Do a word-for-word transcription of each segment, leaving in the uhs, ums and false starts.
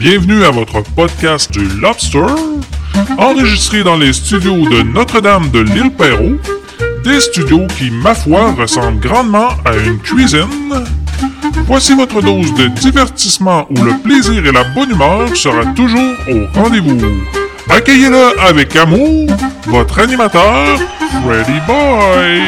Bienvenue à votre podcast du Lobster, enregistré dans les studios de Notre-Dame de l'Île-Perrot, des studios qui, ma foi, ressemblent grandement à une cuisine. Voici votre dose de divertissement où le plaisir et la bonne humeur sera toujours au rendez-vous. Accueillez-le avec amour, votre animateur, Freddy Boy.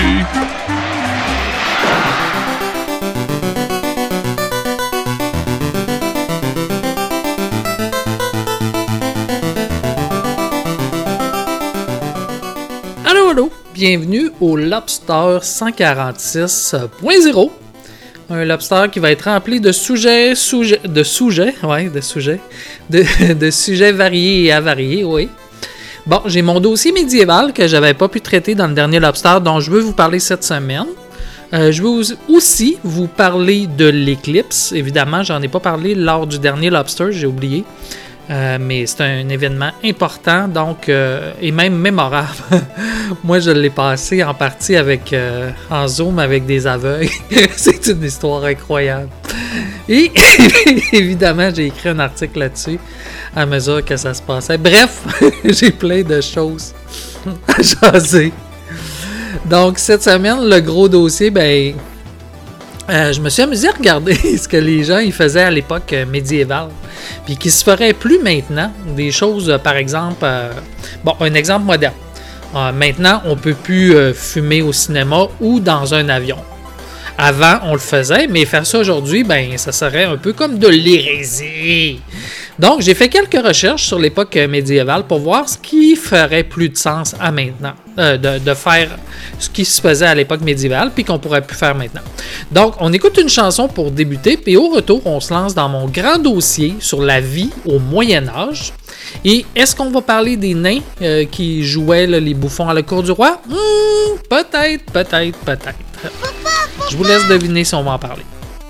Allô, allô, bienvenue au Lobster cent quarante-six point zéro. Un lobster qui va être rempli de sujets, sujets, de sujets, ouais, de sujets, de, de sujets variés et avariés, oui. Bon, j'ai mon dossier médiéval que j'avais pas pu traiter dans le dernier lobster dont je veux vous parler cette semaine. Euh, je veux aussi vous parler de l'éclipse. Évidemment, j'en ai pas parlé lors du dernier lobster, j'ai oublié. Euh, mais c'est un événement important, donc euh, et même mémorable. Moi, je l'ai passé en partie avec euh, en Zoom avec des aveugles. C'est une histoire incroyable. Et évidemment, j'ai écrit un article là-dessus à mesure que ça se passait. Bref, j'ai plein de choses à jaser. Donc, cette semaine, le gros dossier, ben... Euh, je me suis amusé à regarder ce que les gens ils faisaient à l'époque euh, médiévale, puis qui se ferait plus maintenant. Des choses, euh, par exemple, euh, bon, un exemple moderne. Euh, maintenant, on peut plus euh, fumer au cinéma ou dans un avion. Avant, on le faisait, mais faire ça aujourd'hui, ben, ça serait un peu comme de l'hérésie. Donc, j'ai fait quelques recherches sur l'époque médiévale pour voir ce qui ferait plus de sens à maintenant, euh, de, de faire ce qui se faisait à l'époque médiévale, puis qu'on pourrait plus faire maintenant. Donc, on écoute une chanson pour débuter, puis au retour, on se lance dans mon grand dossier sur la vie au Moyen-Âge. Et est-ce qu'on va parler des nains euh, qui jouaient là, les bouffons à la cour du roi? Hmm, peut-être, peut-être, peut-être. Je vous laisse deviner si on va en parler.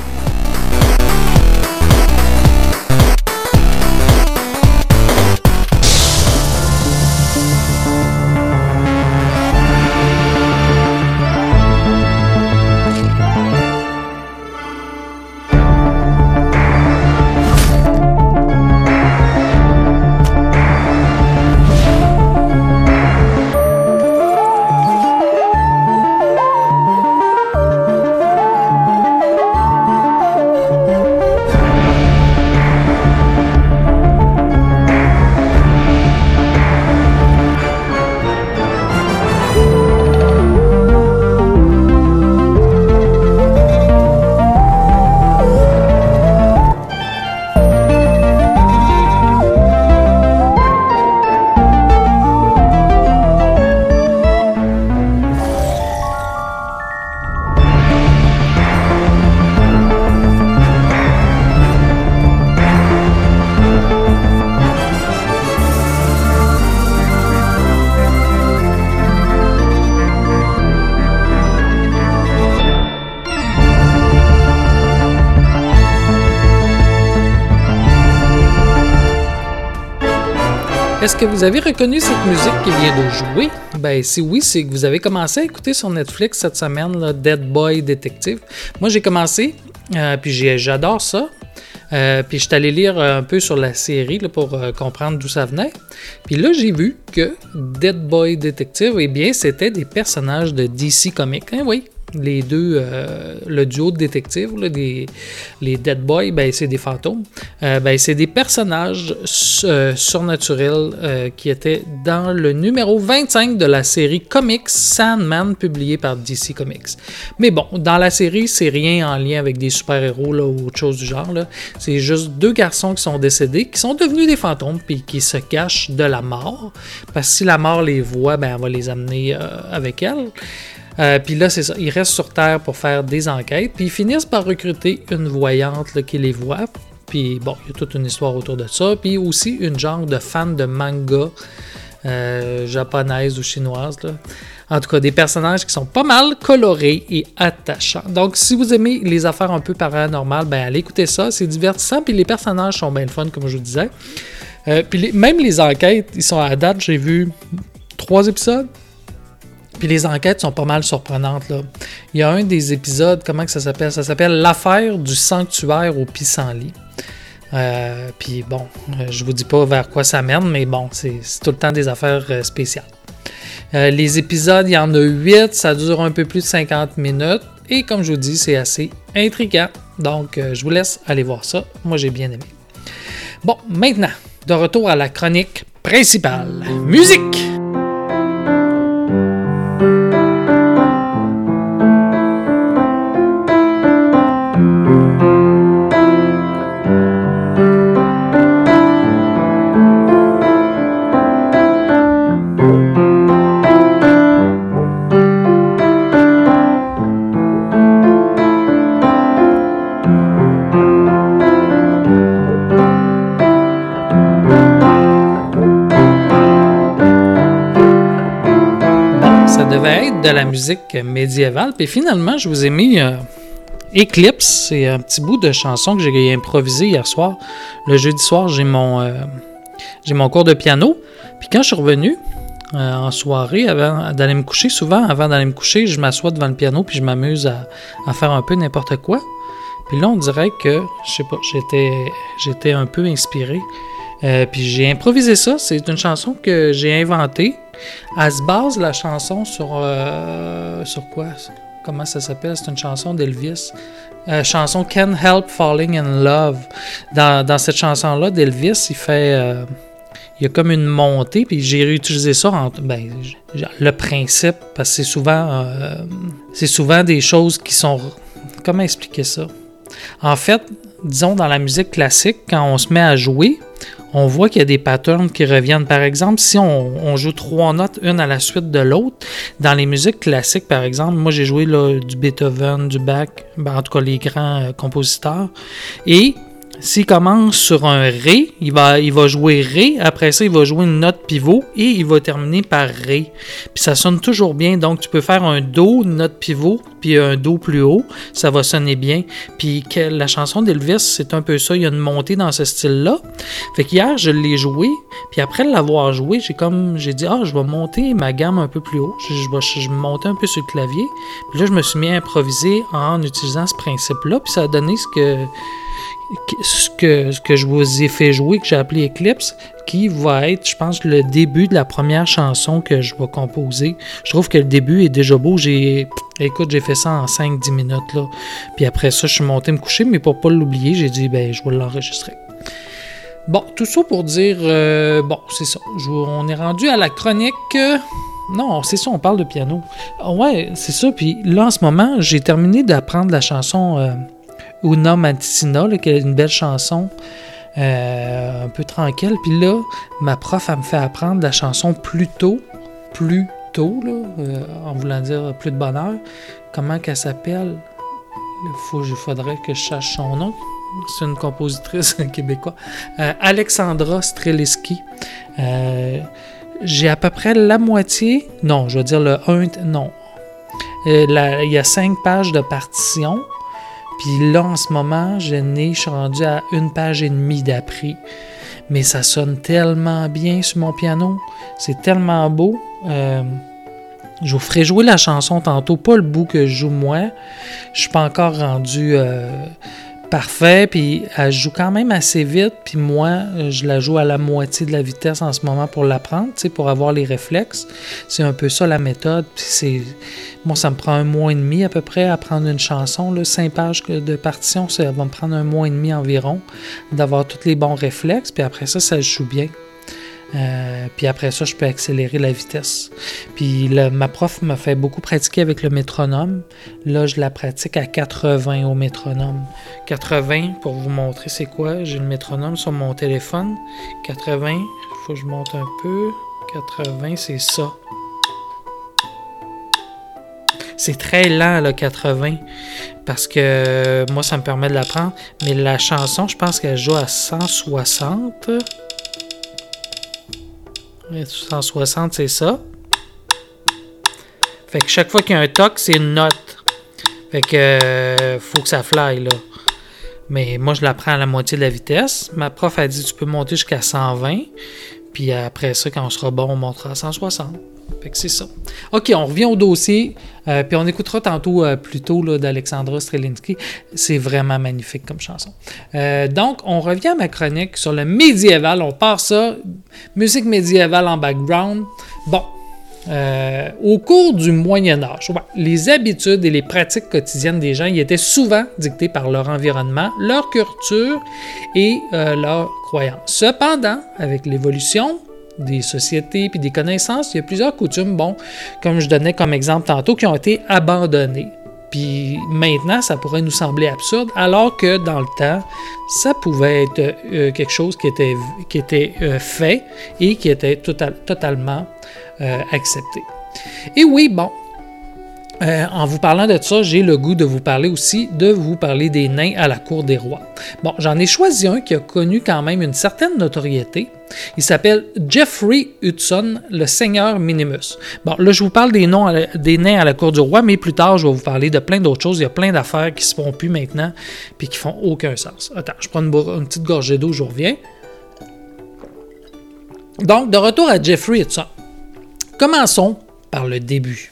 Est-ce que vous avez reconnu cette musique qui vient de jouer? Ben, si oui, c'est que vous avez commencé à écouter sur Netflix cette semaine, là, Dead Boy Detective. Moi, j'ai commencé, euh, puis j'ai, j'adore ça. Euh, puis je suis allé lire un peu sur la série là, pour euh, comprendre d'où ça venait. Puis là, j'ai vu que Dead Boy Detective, eh bien, c'était des personnages de D C Comics. Hein, oui, les deux, euh, le duo de détectives, là, des, les Dead Boys, ben, c'est des fantômes. Euh, ben, c'est des personnages euh, surnaturels euh, qui étaient dans le numéro vingt-cinq de la série Comics Sandman, publiée par D C Comics. Mais bon, dans la série, c'est rien en lien avec des super-héros là, ou autre chose du genre. Là. C'est juste deux garçons qui sont décédés, qui sont devenus des fantômes, puis qui se cachent de la mort. Parce que si la mort les voit, ben, elle va les amener euh, avec elle. Euh, puis là, c'est ça. Ils restent sur Terre pour faire des enquêtes. Puis ils finissent par recruter une voyante là, qui les voit. Puis bon, il y a toute une histoire autour de ça. Puis aussi une genre de fan de manga euh, japonaise ou chinoise. Là. En tout cas, des personnages qui sont pas mal colorés et attachants. Donc, si vous aimez les affaires un peu paranormales, ben allez écouter ça. C'est divertissant. Puis les personnages sont bien le fun, comme je vous disais. Euh, puis les, même les enquêtes, ils sont à date, j'ai vu trois épisodes. Puis les enquêtes sont pas mal surprenantes, là. Il y a un des épisodes, comment que ça s'appelle? Ça s'appelle « L'affaire du sanctuaire au pissenlit ». Euh, Puis bon, je vous dis pas vers quoi ça mène, mais bon, c'est, c'est tout le temps des affaires euh, spéciales. Euh, les épisodes, il y en a huit, ça dure un peu plus de cinquante minutes. Et comme je vous dis, c'est assez intriguant. Donc, euh, je vous laisse aller voir ça. Moi, j'ai bien aimé. Bon, maintenant, de retour à la chronique principale. Musique! De la musique médiévale. Puis finalement, je vous ai mis euh, Eclipse. C'est un petit bout de chanson que j'ai improvisé hier soir. Le jeudi soir, j'ai mon, euh, j'ai mon cours de piano. Puis quand je suis revenu euh, en soirée, avant d'aller me coucher, souvent, avant d'aller me coucher, je m'assois devant le piano puis je m'amuse à, à faire un peu n'importe quoi. Puis là, on dirait que, je sais pas, j'étais, j'étais un peu inspiré. Euh, puis j'ai improvisé ça. C'est une chanson que j'ai inventée. Elle se base, la chanson, sur... Euh, sur quoi? Comment ça s'appelle? C'est une chanson d'Elvis. Euh, chanson Can't Help Falling in Love. Dans, dans cette chanson-là, d'Elvis, il fait... Euh, il y a comme une montée, puis j'ai réutilisé ça en... Ben, le principe, parce que c'est souvent... Euh, c'est souvent des choses qui sont... Comment expliquer ça? En fait, disons, dans la musique classique, quand on se met à jouer... On voit qu'il y a des patterns qui reviennent. Par exemple, si on, on joue trois notes, une à la suite de l'autre, dans les musiques classiques, par exemple, moi j'ai joué là, du Beethoven, du Bach, ben, en tout cas les grands euh, compositeurs, et s'il commence sur un Ré, il va, il va jouer Ré, après ça il va jouer une note pivot et il va terminer par Ré. Puis ça sonne toujours bien, donc tu peux faire un Do, une note pivot, puis un Do plus haut, ça va sonner bien. Puis que, la chanson d'Elvis, c'est un peu ça, il y a une montée dans ce style-là. Fait qu'hier, je l'ai joué, puis après l'avoir joué, j'ai comme, j'ai dit, ah, je vais monter ma gamme un peu plus haut, je, je vais je vais monter un peu sur le clavier. Puis là, je me suis mis à improviser en utilisant ce principe-là, puis ça a donné ce que... Ce que, ce que je vous ai fait jouer, que j'ai appelé Eclipse, qui va être, je pense, le début de la première chanson que je vais composer. Je trouve que le début est déjà beau. J'ai, écoute, j'ai fait ça en cinq dix minutes, là. Puis après ça, je suis monté me coucher, mais pour pas l'oublier, j'ai dit, ben, je vais l'enregistrer. Bon, tout ça pour dire, euh, bon, c'est ça. Je, on est rendu à la chronique... Euh, non, c'est ça, on parle de piano. Ouais, c'est ça. Puis là, en ce moment, j'ai terminé d'apprendre la chanson... Euh, Una Mattina, là, qui est une belle chanson, euh, un peu tranquille. Puis là, ma prof, elle me fait apprendre la chanson plus tôt, plus tôt, là, euh, en voulant dire plus de bonheur. Comment qu'elle s'appelle? Il faudrait que je cherche son nom. C'est une compositrice québécoise. Euh, Alexandra Streliski. Euh, j'ai à peu près la moitié, non, je veux dire le un, non. Euh, la, il y a cinq pages de partition. Puis là, en ce moment, je n'ai, je suis rendu à une page et demie d'appris. Mais ça sonne tellement bien sur mon piano. C'est tellement beau. Euh, je vous ferai jouer la chanson tantôt, pas le bout que je joue moi. Je suis pas encore rendu euh, parfait. Puis elle joue quand même assez vite. Puis moi, je la joue à la moitié de la vitesse en ce moment pour l'apprendre, tu sais, pour avoir les réflexes. C'est un peu ça la méthode. Puis c'est... Moi, ça me prend un mois et demi à peu près à apprendre une chanson. Là, cinq pages de partition, ça va me prendre un mois et demi environ d'avoir tous les bons réflexes. Puis après ça, ça joue bien. Euh, puis après ça, je peux accélérer la vitesse. Puis le, ma prof m'a fait beaucoup pratiquer avec le métronome. Là, je la pratique à quatre-vingts au métronome. quatre-vingts, pour vous montrer c'est quoi, j'ai le métronome sur mon téléphone. quatre-vingts, il faut que je monte un peu. quatre-vingts, c'est ça. C'est très lent, le quatre-vingts, parce que euh, moi, ça me permet de l'apprendre. Mais la chanson, je pense qu'elle joue à cent soixante. cent soixante, c'est ça. Fait que chaque fois qu'il y a un toc, c'est une note. Fait que euh, faut que ça fly, là. Mais moi, je l'apprends à la moitié de la vitesse. Ma prof a dit, tu peux monter jusqu'à cent vingt. Puis après ça, quand on sera bon, on montera à cent soixante. Fait que c'est ça. OK, on revient au dossier, euh, puis on écoutera tantôt euh, plus tôt là, d'Alexandra Strelinski. C'est vraiment magnifique comme chanson. Euh, donc, on revient à ma chronique sur le médiéval. On part ça, musique médiévale en background. Bon, euh, au cours du Moyen Âge, ouais, les habitudes et les pratiques quotidiennes des gens y étaient souvent dictées par leur environnement, leur culture et euh, leurs croyances. Cependant, avec l'évolution des sociétés puis des connaissances, il y a plusieurs coutumes, bon, comme je donnais comme exemple tantôt, qui ont été abandonnées. Puis maintenant, ça pourrait nous sembler absurde, alors que dans le temps, ça pouvait être euh, quelque chose qui était, qui était euh, fait et qui était total, totalement euh, accepté. Et oui, bon, Euh, en vous parlant de ça, j'ai le goût de vous parler aussi, de vous parler des nains à la cour des rois. Bon, j'en ai choisi un qui a connu quand même une certaine notoriété. Il s'appelle Geoffrey Hudson, le seigneur Minimus. Bon, là, je vous parle des, noms à la, des nains à la cour du roi, mais plus tard, je vais vous parler de plein d'autres choses. Il y a plein d'affaires qui se font plus maintenant, puis qui font aucun sens. Attends, je prends une, une petite gorgée d'eau, je reviens. Donc, de retour à Geoffrey Hudson. Commençons par le début.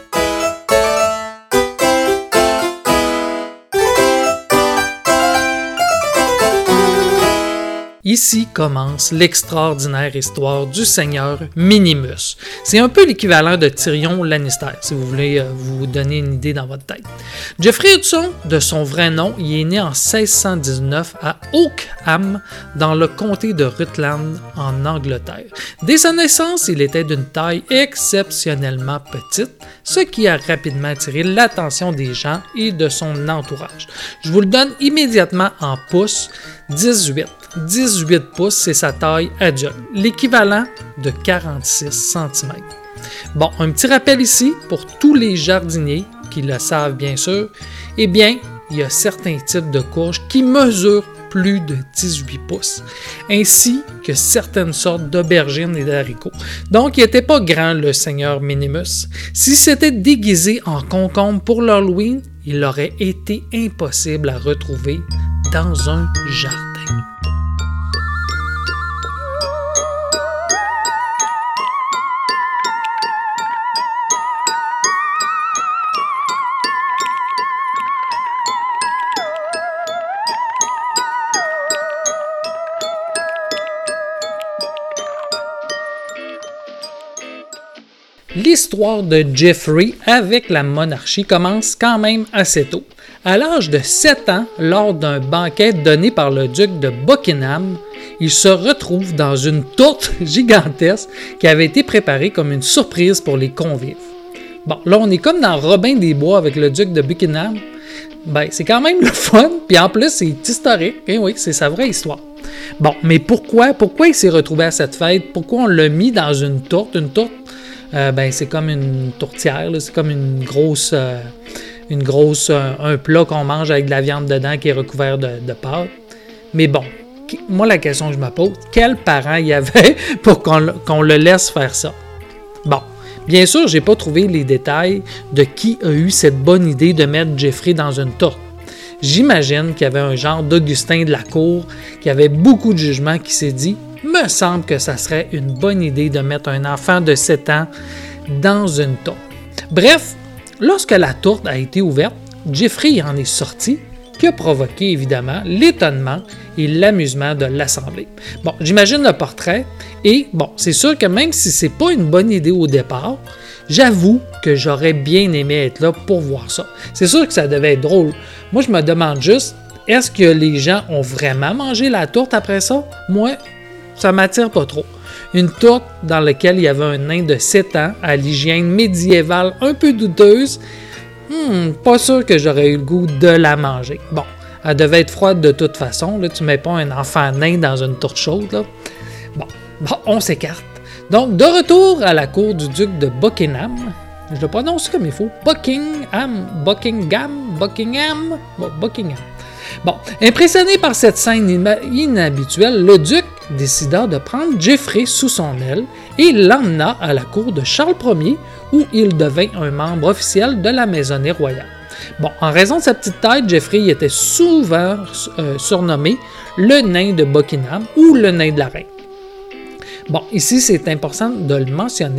Ici commence l'extraordinaire histoire du seigneur Minimus. C'est un peu l'équivalent de Tyrion Lannister, si vous voulez euh, vous donner une idée dans votre tête. Geoffrey Hudson, de son vrai nom, il est né en seize cent dix-neuf à Oakham, dans le comté de Rutland, en Angleterre. Dès sa naissance, il était d'une taille exceptionnellement petite, ce qui a rapidement attiré l'attention des gens et de son entourage. Je vous le donne immédiatement en pouces, dix-huit. dix-huit pouces, c'est sa taille adulte, l'équivalent de quarante-six centimètres. Bon, un petit rappel ici, pour tous les jardiniers qui le savent bien sûr, eh bien, il y a certains types de courges qui mesurent plus de dix-huit pouces, ainsi que certaines sortes d'aubergines et d'haricots. Donc, il n'était pas grand, le seigneur Minimus. S'il s'était déguisé en concombre pour l'Halloween, il aurait été impossible à retrouver dans un jardin. L'histoire de Geoffrey avec la monarchie commence quand même assez tôt. À l'âge de sept ans, lors d'un banquet donné par le duc de Buckingham, il se retrouve dans une tourte gigantesque qui avait été préparée comme une surprise pour les convives. Bon, là, on est comme dans Robin des Bois avec le duc de Buckingham. Ben, c'est quand même le fun, puis en plus, c'est historique. Et oui, c'est sa vraie histoire. Bon, mais pourquoi, pourquoi il s'est retrouvé à cette fête? Pourquoi on l'a mis dans une tourte? Une tourte, euh, ben, c'est comme une tourtière, là, c'est comme une grosse... Euh, une grosse, un, un plat qu'on mange avec de la viande dedans qui est recouvert de, de pâte. Mais bon, moi, la question que je me pose, quels parents il y avait pour qu'on, qu'on le laisse faire ça? Bon, bien sûr, j'ai pas trouvé les détails de qui a eu cette bonne idée de mettre Geoffrey dans une tourte. J'imagine qu'il y avait un genre d'Augustin de la cour qui avait beaucoup de jugement qui s'est dit « Me semble que ça serait une bonne idée de mettre un enfant de sept ans dans une tourte. » Bref, lorsque la tourte a été ouverte, Geoffrey en est sorti, qui a provoqué évidemment l'étonnement et l'amusement de l'assemblée. Bon, j'imagine le portrait, et bon, c'est sûr que même si c'est pas une bonne idée au départ, j'avoue que j'aurais bien aimé être là pour voir ça. C'est sûr que ça devait être drôle. Moi, je me demande juste, est-ce que les gens ont vraiment mangé la tourte après ça? Moi, ça m'attire pas trop. Une tourte dans laquelle il y avait un nain de sept ans à l'hygiène médiévale un peu douteuse, hmm, pas sûr que j'aurais eu le goût de la manger. Bon, elle devait être froide de toute façon, là, tu mets pas un enfant nain dans une tourte chaude. Là. Bon, bon, on s'écarte. Donc, de retour à la cour du duc de Buckingham, je le prononce comme il faut, Buckingham, Buckingham, Buckingham, bon, Buckingham. Bon, impressionné par cette scène inhabituelle, le duc décida de prendre Geoffrey sous son aile et l'emmena à la cour de Charles Ier où il devint un membre officiel de la maisonnée royale. Bon, en raison de sa petite taille, Geoffrey était souvent euh, surnommé le nain de Buckingham ou le nain de la reine. Bon, ici c'est important de le mentionner,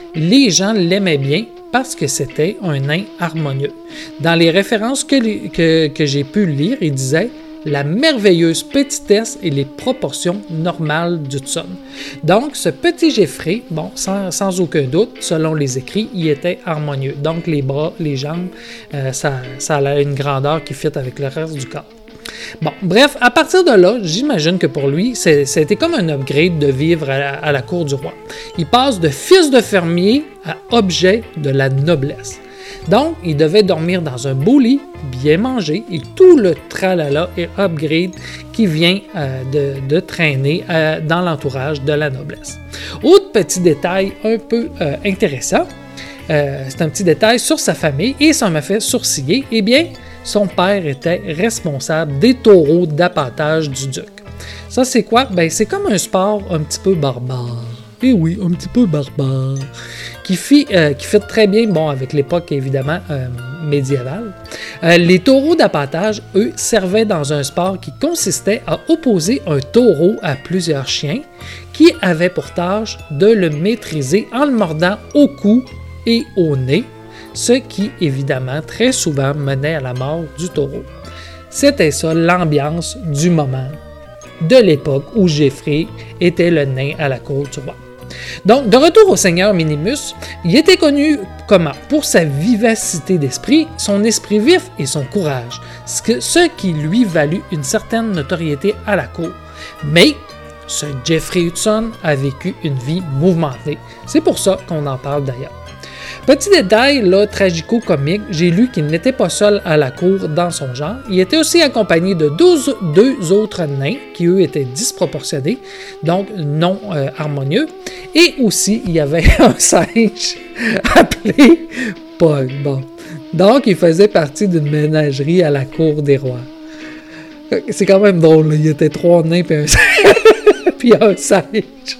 les gens l'aimaient bien parce que c'était un nain harmonieux. Dans les références que, que, que j'ai pu lire, il disait « la merveilleuse petitesse et les proportions normales d'Hudson ». Donc, ce petit Jeffrey, bon, sans, sans aucun doute, selon les écrits, il était harmonieux. Donc, les bras, les jambes, euh, ça, ça a une grandeur qui fit avec le reste du corps. Bon, bref, à partir de là, j'imagine que pour lui, c'était comme un upgrade de vivre à la, à la cour du roi. Il passe de fils de fermier à objet de la noblesse. Donc, il devait dormir dans un beau lit, bien manger, et tout le tralala et upgrade qui vient euh, de, de traîner euh, dans l'entourage de la noblesse. Autre petit détail un peu euh, intéressant, euh, c'est un petit détail sur sa famille, et ça m'a fait sourciller, eh bien, son père était responsable des taureaux d'appâtage du duc. Ça, c'est quoi? Ben, c'est comme un sport un petit peu barbare. Eh oui, un petit peu barbare. Qui fit, euh, qui fit très bien, bon, avec l'époque, évidemment, euh, médiévale. Euh, les taureaux d'appâtage, eux, servaient dans un sport qui consistait à opposer un taureau à plusieurs chiens qui avaient pour tâche de le maîtriser en le mordant au cou et au nez, ce qui, évidemment, très souvent menait à la mort du taureau. C'était ça l'ambiance du moment, de l'époque où Jeffrey était le nain à la cour du roi. Donc, de retour au seigneur Minimus, il était connu comment? Pour sa vivacité d'esprit, son esprit vif et son courage, ce qui lui valut une certaine notoriété à la cour. Mais ce Jeffrey Hudson a vécu une vie mouvementée. C'est pour ça qu'on en parle d'ailleurs. Petit détail, là, tragico-comique, j'ai lu qu'il n'était pas seul à la cour dans son genre. Il était aussi accompagné de douze, deux autres nains qui, eux, étaient disproportionnés, donc non euh, harmonieux. Et aussi, il y avait un singe appelé Pog. Bon. Donc, il faisait partie d'une ménagerie à la cour des rois. C'est quand même drôle, là. Il y était trois nains puis un singe. puis un singe.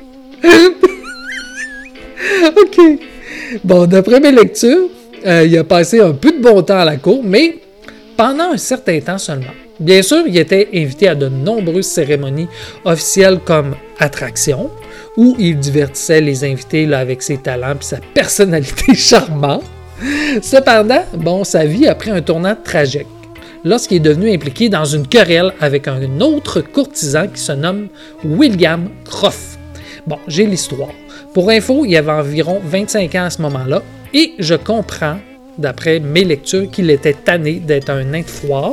OK. Bon, d'après mes lectures, euh, il a passé un peu de bon temps à la cour, mais pendant un certain temps seulement. Bien sûr, il était invité à de nombreuses cérémonies officielles comme attraction, où il divertissait les invités là, avec ses talents et sa personnalité charmante. Cependant, bon, sa vie a pris un tournant tragique lorsqu'il est devenu impliqué dans une querelle avec un autre courtisan qui se nomme William Croft. Bon, j'ai l'histoire. Pour info, il y avait environ vingt-cinq ans à ce moment-là, et je comprends, d'après mes lectures, qu'il était tanné d'être un nain de foire.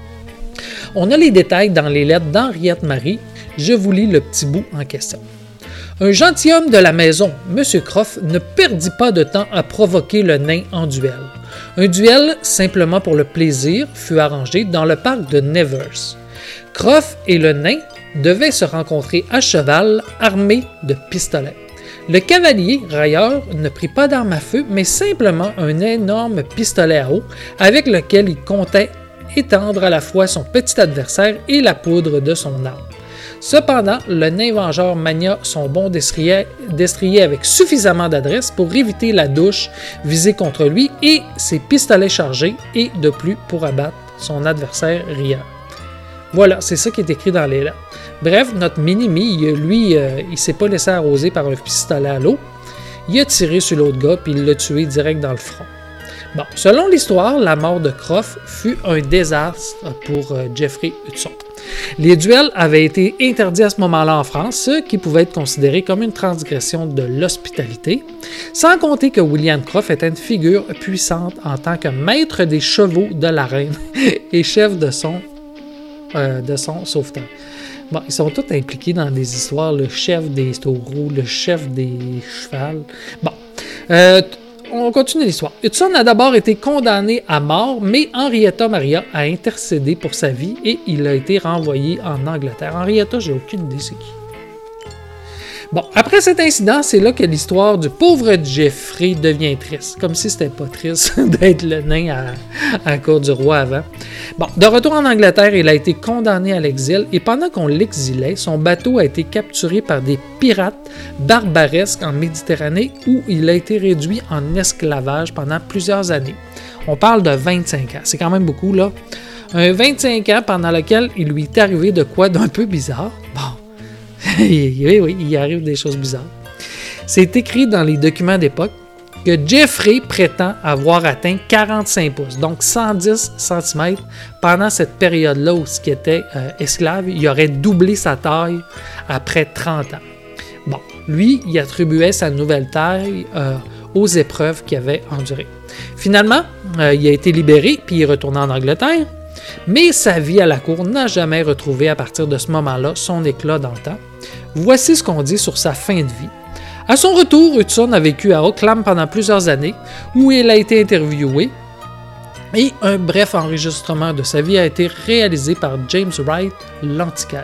On a les détails dans les lettres d'Henriette Marie. Je vous lis le petit bout en question. Un gentilhomme de la maison, M. Croft, ne perdit pas de temps à provoquer le nain en duel. Un duel, simplement pour le plaisir, fut arrangé dans le parc de Nevers. Croft et le nain devaient se rencontrer à cheval, armés de pistolets. Le cavalier, railleur, ne prit pas d'arme à feu, mais simplement un énorme pistolet à eau avec lequel il comptait étendre à la fois son petit adversaire et la poudre de son arme. Cependant, le nain vengeur mania son bond destrier, destrier avec suffisamment d'adresse pour éviter la douche visée contre lui et ses pistolets chargés, et de plus pour abattre son adversaire riant. Voilà, c'est ça qui est écrit dans les lettres. Bref, notre mini-mi, lui, euh, il s'est pas laissé arroser par un pistolet à l'eau. Il a tiré sur l'autre gars puis il l'a tué direct dans le front. Bon, selon l'histoire, la mort de Croft fut un désastre pour euh, Jeffrey Hudson. Les duels avaient été interdits à ce moment-là en France, ce qui pouvait être considéré comme une transgression de l'hospitalité, sans compter que William Croft était une figure puissante en tant que maître des chevaux de la reine et chef de son, euh, de son sauveteur. Bon, ils sont tous impliqués dans des histoires, le chef des taureaux, le chef des chevals. Bon, euh, on continue l'histoire. Hudson a d'abord été condamné à mort, mais Henrietta Maria a intercédé pour sa vie et il a été renvoyé en Angleterre. Henrietta, j'ai aucune idée c'est qui. Bon, après cet incident, c'est là que l'histoire du pauvre Jeffrey devient triste. Comme si c'était pas triste d'être le nain à, à la cour du roi avant. Bon, de retour en Angleterre, il a été condamné à l'exil et pendant qu'on l'exilait, son bateau a été capturé par des pirates barbaresques en Méditerranée où il a été réduit en esclavage pendant plusieurs années. On parle de vingt-cinq ans, c'est quand même beaucoup là. Un vingt-cinq ans pendant lequel il lui est arrivé de quoi d'un peu bizarre. Bon. Oui, oui, il arrive des choses bizarres. C'est écrit dans les documents d'époque que Jeffrey prétend avoir atteint quarante-cinq pouces, donc cent dix centimètres, pendant cette période-là où ce qui était euh, esclave, il aurait doublé sa taille après trente ans. Bon, lui, il attribuait sa nouvelle taille euh, aux épreuves qu'il avait endurées. Finalement, euh, il a été libéré puis il est retourné en Angleterre, mais sa vie à la cour n'a jamais retrouvé à partir de ce moment-là son éclat d'antan. Voici ce qu'on dit sur sa fin de vie. À son retour, Hudson a vécu à Auckland pendant plusieurs années, où il a été interviewé, et un bref enregistrement de sa vie a été réalisé par James Wright, l'antiquaire.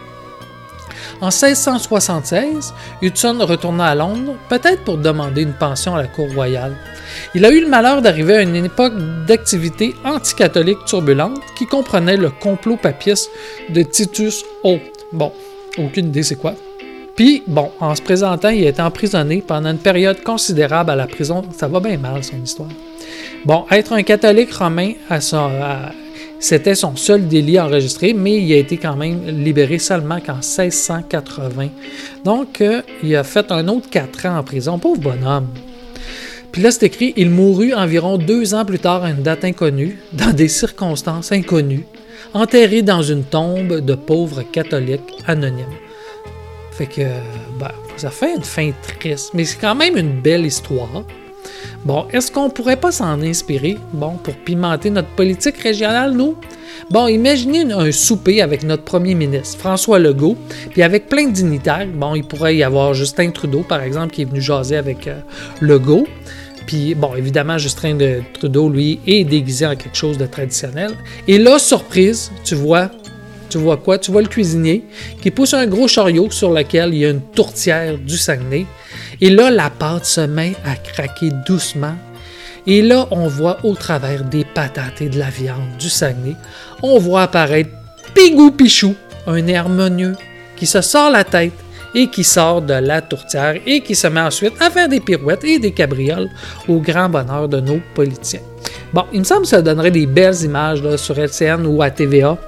En seize cent soixante-seize, Hudson retourna à Londres, peut-être pour demander une pension à la cour royale. Il a eu le malheur d'arriver à une époque d'activité anticatholique turbulente qui comprenait le complot papiste de Titus Oates. Bon, aucune idée c'est quoi. Puis, bon, en se présentant, il a été emprisonné pendant une période considérable à la prison. Ça va bien mal, son histoire. Bon, être un catholique romain, à son, à, c'était son seul délit enregistré, mais il a été quand même libéré seulement qu'en seize cent quatre-vingts. Donc, euh, il a fait un autre quatre ans en prison. Pauvre bonhomme. Puis là, c'est écrit, il mourut environ deux ans plus tard à une date inconnue, dans des circonstances inconnues, enterré dans une tombe de pauvres catholiques anonymes. Fait que, ben, ça fait une fin triste, mais c'est quand même une belle histoire. Bon, est-ce qu'on pourrait pas s'en inspirer, bon, pour pimenter notre politique régionale, nous? Bon, imaginez un souper avec notre premier ministre, François Legault, puis avec plein de dignitaires. Bon, il pourrait y avoir Justin Trudeau, par exemple, qui est venu jaser avec euh, Legault. Puis, bon, évidemment, Justin de Trudeau, lui, est déguisé en quelque chose de traditionnel. Et là, surprise, tu vois... Tu vois quoi? Tu vois le cuisinier qui pousse un gros chariot sur lequel il y a une tourtière du Saguenay. Et là, la pâte se met à craquer doucement. Et là, on voit au travers des patates et de la viande du Saguenay, on voit apparaître Pigou Pichou, un harmonieux qui se sort la tête et qui sort de la tourtière et qui se met ensuite à faire des pirouettes et des cabrioles au grand bonheur de nos politiciens. Bon, il me semble que ça donnerait des belles images là, sur L C N ou à T V A.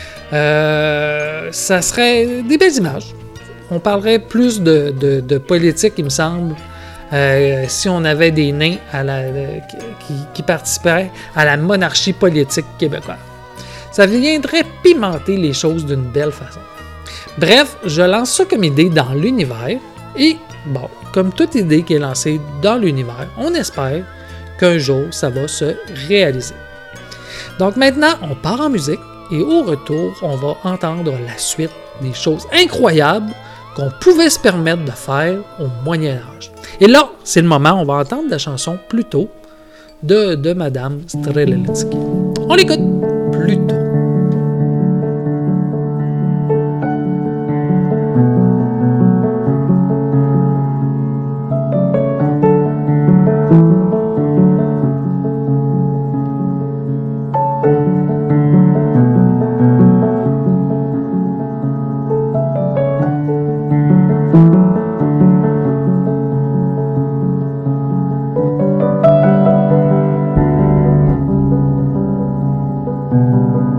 Euh, ça serait des belles images. On parlerait plus de, de, de politique, il me semble, euh, si on avait des nains à la, qui, qui participeraient à la monarchie politique québécoise. Ça viendrait pimenter les choses d'une belle façon. Bref, je lance ça comme idée dans l'univers et, bon, comme toute idée qui est lancée dans l'univers, on espère qu'un jour, ça va se réaliser. Donc maintenant, on part en musique. Et au retour, on va entendre la suite des choses incroyables qu'on pouvait se permettre de faire au Moyen Âge. Et là, c'est le moment où on va entendre la chanson Pluto de, de Madame Streletsky. On l'écoute, Pluto. Thank you.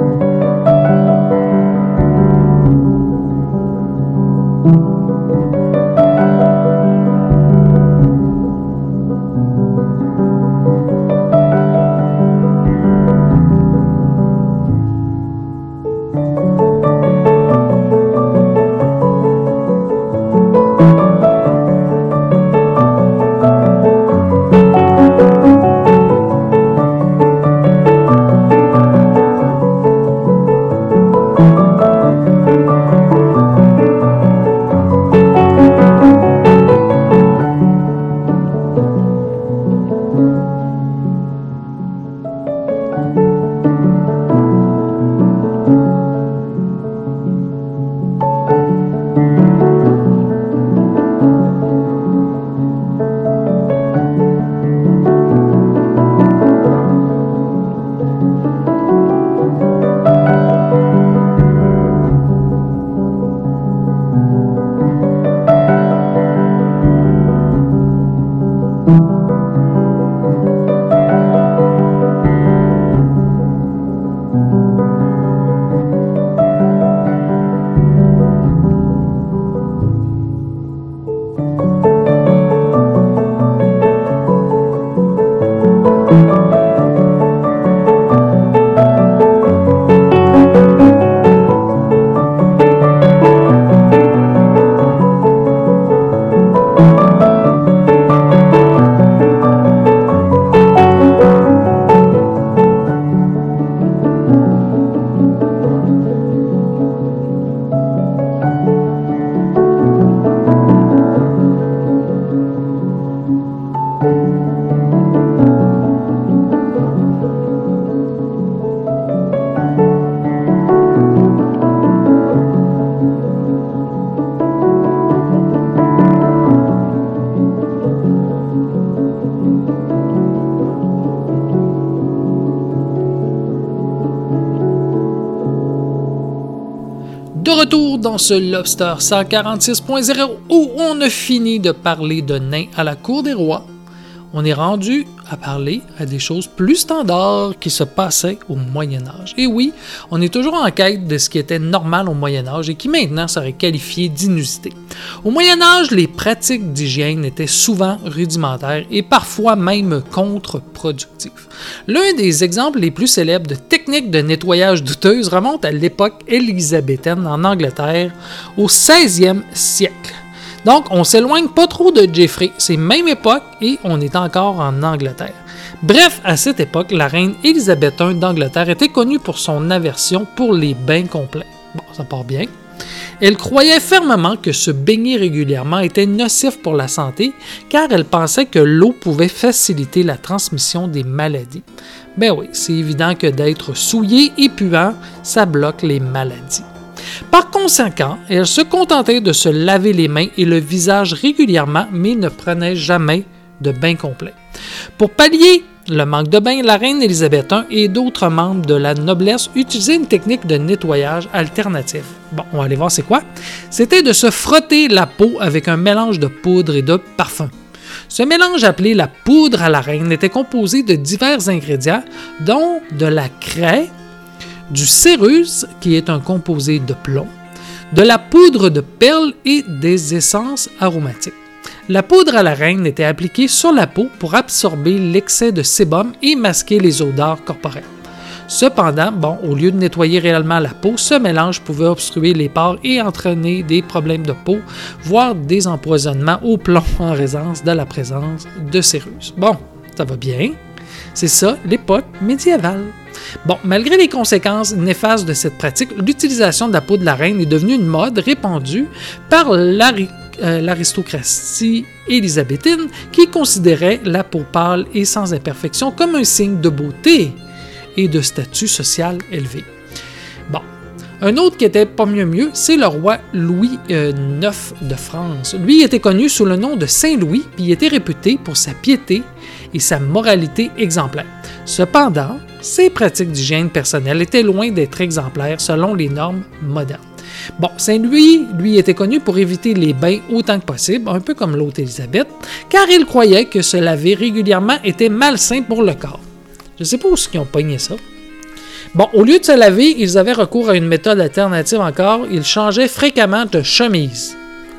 De retour dans ce Lobster cent quarante-six point zéro où on a fini de parler de nains à la cour des rois. On est rendu à parler à des choses plus standards qui se passaient au Moyen-Âge. Et oui, on est toujours en quête de ce qui était normal au Moyen-Âge et qui maintenant serait qualifié d'inusité. Au Moyen-Âge, les pratiques d'hygiène étaient souvent rudimentaires et parfois même contre-productives. L'un des exemples les plus célèbres de techniques de nettoyage douteuses remonte à l'époque élisabéthaine en Angleterre au seizième siècle. Donc, on s'éloigne pas trop de Geoffrey, c'est même époque et on est encore en Angleterre. Bref, à cette époque, la reine Élisabeth première d'Angleterre était connue pour son aversion pour les bains complets. Bon, ça part bien. Elle croyait fermement que se baigner régulièrement était nocif pour la santé, car elle pensait que l'eau pouvait faciliter la transmission des maladies. Ben oui, c'est évident que d'être souillé et puant, ça bloque les maladies. Par conséquent, elle se contentait de se laver les mains et le visage régulièrement, mais ne prenait jamais de bain complet. Pour pallier le manque de bain, la reine Élisabeth première et d'autres membres de la noblesse utilisaient une technique de nettoyage alternative. Bon, on va aller voir c'est quoi. C'était de se frotter la peau avec un mélange de poudre et de parfum. Ce mélange appelé la poudre à la reine était composé de divers ingrédients, dont de la craie, du céruse, qui est un composé de plomb, de la poudre de perle et des essences aromatiques. La poudre à la reine était appliquée sur la peau pour absorber l'excès de sébum et masquer les odeurs corporelles. Cependant, bon, au lieu de nettoyer réellement la peau, ce mélange pouvait obstruer les pores et entraîner des problèmes de peau, voire des empoisonnements au plomb en raison de la présence de céruse. Bon, ça va bien. C'est ça, l'époque médiévale. Bon, malgré les conséquences néfastes de cette pratique, l'utilisation de la peau de la reine est devenue une mode répandue par l'ari- euh, l'aristocratie élisabéthaine qui considérait la peau pâle et sans imperfection comme un signe de beauté et de statut social élevé. Bon, un autre qui était pas mieux mieux, c'est le roi Louis euh, neuf de France. Lui était connu sous le nom de Saint-Louis, puis il était réputé pour sa piété et sa moralité exemplaire. Cependant, ses pratiques d'hygiène personnelle étaient loin d'être exemplaires selon les normes modernes. Bon, Saint-Louis, lui, était connu pour éviter les bains autant que possible, un peu comme l'hôte Élisabeth, car il croyait que se laver régulièrement était malsain pour le corps. Je ne sais pas où ils ont pogné ça. Bon, au lieu de se laver, ils avaient recours à une méthode alternative encore, ils changeaient fréquemment de chemise.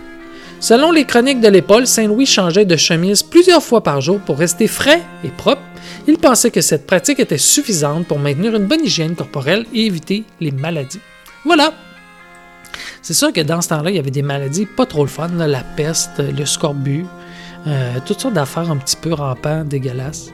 Selon les chroniques de l'époque, Saint-Louis changeait de chemise plusieurs fois par jour pour rester frais et propre. Il pensait que cette pratique était suffisante pour maintenir une bonne hygiène corporelle et éviter les maladies. Voilà! C'est sûr que dans ce temps-là, il y avait des maladies pas trop le fun, là, la peste, le scorbut, euh, toutes sortes d'affaires un petit peu rampantes, dégueulasses.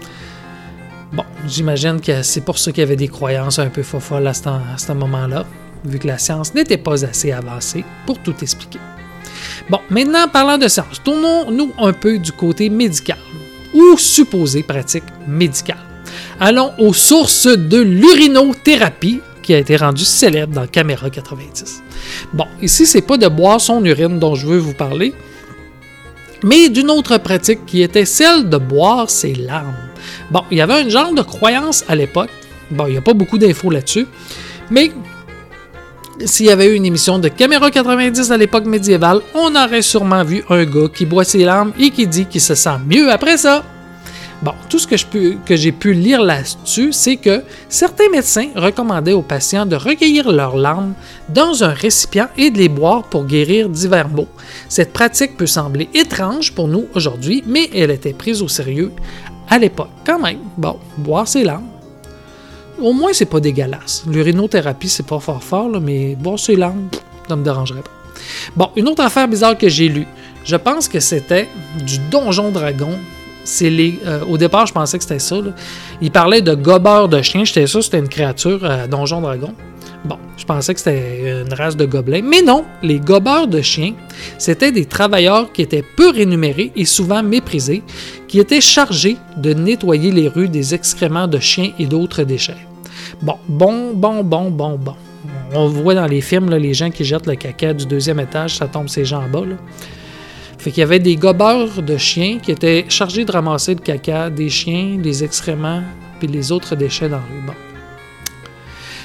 Bon, j'imagine que c'est pour ça qu'il y avait des croyances un peu folles à ce, à ce moment-là, vu que la science n'était pas assez avancée pour tout expliquer. Bon, maintenant, parlant de science, tournons-nous un peu du côté médical, ou supposée pratique médicale. Allons aux sources de l'urinothérapie, qui a été rendue célèbre dans Caméra quatre-vingt-dix. Bon, ici, c'est pas de boire son urine dont je veux vous parler, mais d'une autre pratique qui était celle de boire ses larmes. Bon, il y avait un genre de croyance à l'époque, bon, il n'y a pas beaucoup d'infos là-dessus, mais s'il y avait eu une émission de Caméra quatre-vingt-dix à l'époque médiévale, on aurait sûrement vu un gars qui boit ses larmes et qui dit qu'il se sent mieux après ça. Bon, tout ce que, je peux, que j'ai pu lire là-dessus, c'est que certains médecins recommandaient aux patients de recueillir leurs larmes dans un récipient et de les boire pour guérir divers maux. Cette pratique peut sembler étrange pour nous aujourd'hui, mais elle était prise au sérieux à l'époque. Quand même, bon, boire ses larmes. Au moins, c'est pas dégueulasse. L'urinothérapie, c'est pas fort fort, là, mais boire ses larmes, ça me dérangerait pas. Bon, une autre affaire bizarre que j'ai lue, je pense que c'était du Donjon Dragon. C'est les, euh, au départ, je pensais que c'était ça. Là. Il parlait de gobeurs de chiens. J'étais sûr que c'était une créature à euh, Donjon Dragon. Bon, je pensais que c'était une race de gobelins. Mais non, les gobeurs de chiens, c'était des travailleurs qui étaient peu rémunérés et souvent méprisés, qui étaient chargés de nettoyer les rues des excréments de chiens et d'autres déchets. Bon, bon, bon, bon, bon, bon. On voit dans les films là, les gens qui jettent le caca du deuxième étage, ça tombe ces gens en bas. Là. Fait qu'il y avait des gobeurs de chiens qui étaient chargés de ramasser le caca des chiens, les excréments, puis les autres déchets dans la rue. Bon.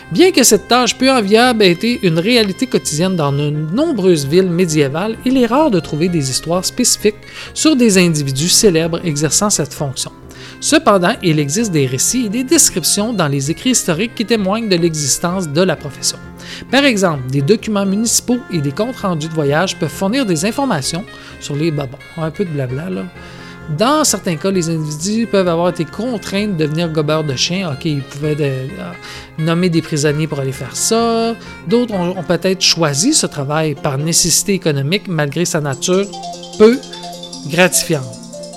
Bien que cette tâche peu enviable ait été une réalité quotidienne dans de nombreuses villes médiévales, il est rare de trouver des histoires spécifiques sur des individus célèbres exerçant cette fonction. Cependant, il existe des récits et des descriptions dans les écrits historiques qui témoignent de l'existence de la profession. Par exemple, des documents municipaux et des comptes rendus de voyage peuvent fournir des informations sur les... Bah bon, un peu de blabla, là. Dans certains cas, les individus peuvent avoir été contraints de devenir gobeurs de chiens. OK, ils pouvaient de, euh, nommer des prisonniers pour aller faire ça. D'autres ont, ont peut-être choisi ce travail par nécessité économique malgré sa nature peu gratifiante.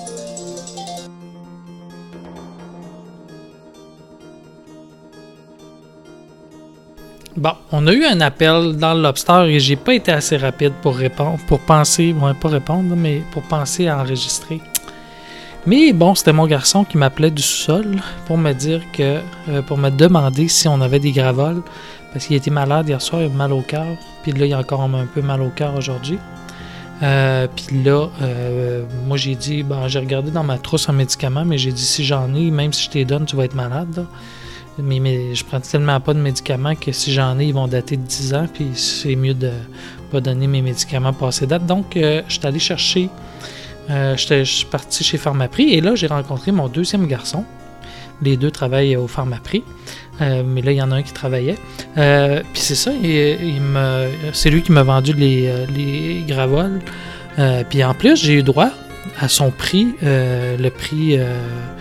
Bon, on a eu un appel dans le Lobster et j'ai pas été assez rapide pour répondre, pour penser, ouais, pas répondre, mais pour penser à enregistrer. Mais bon, c'était mon garçon qui m'appelait du sous-sol pour me dire que, euh, pour me demander si on avait des gravoles, parce qu'il était malade hier soir, il avait mal au cœur, puis là, il a encore un peu mal au cœur aujourd'hui. Euh, puis là, euh, moi j'ai dit, ben, j'ai regardé dans ma trousse en médicaments, mais j'ai dit si j'en ai, même si je te les donne, tu vas être malade, là. Mais, mais je prends tellement pas de médicaments que si j'en ai, ils vont dater de dix ans, puis c'est mieux de pas donner mes médicaments passés date. Donc, euh, je suis allé chercher, euh, je suis parti chez Pharmaprix, et là, j'ai rencontré mon deuxième garçon. Les deux travaillent au Pharmaprix, euh, mais là, il y en a un qui travaillait. Euh, puis c'est ça, il, il me, c'est lui qui m'a vendu les, les gravoles. Euh, puis en plus, j'ai eu droit à son prix, euh, le prix euh,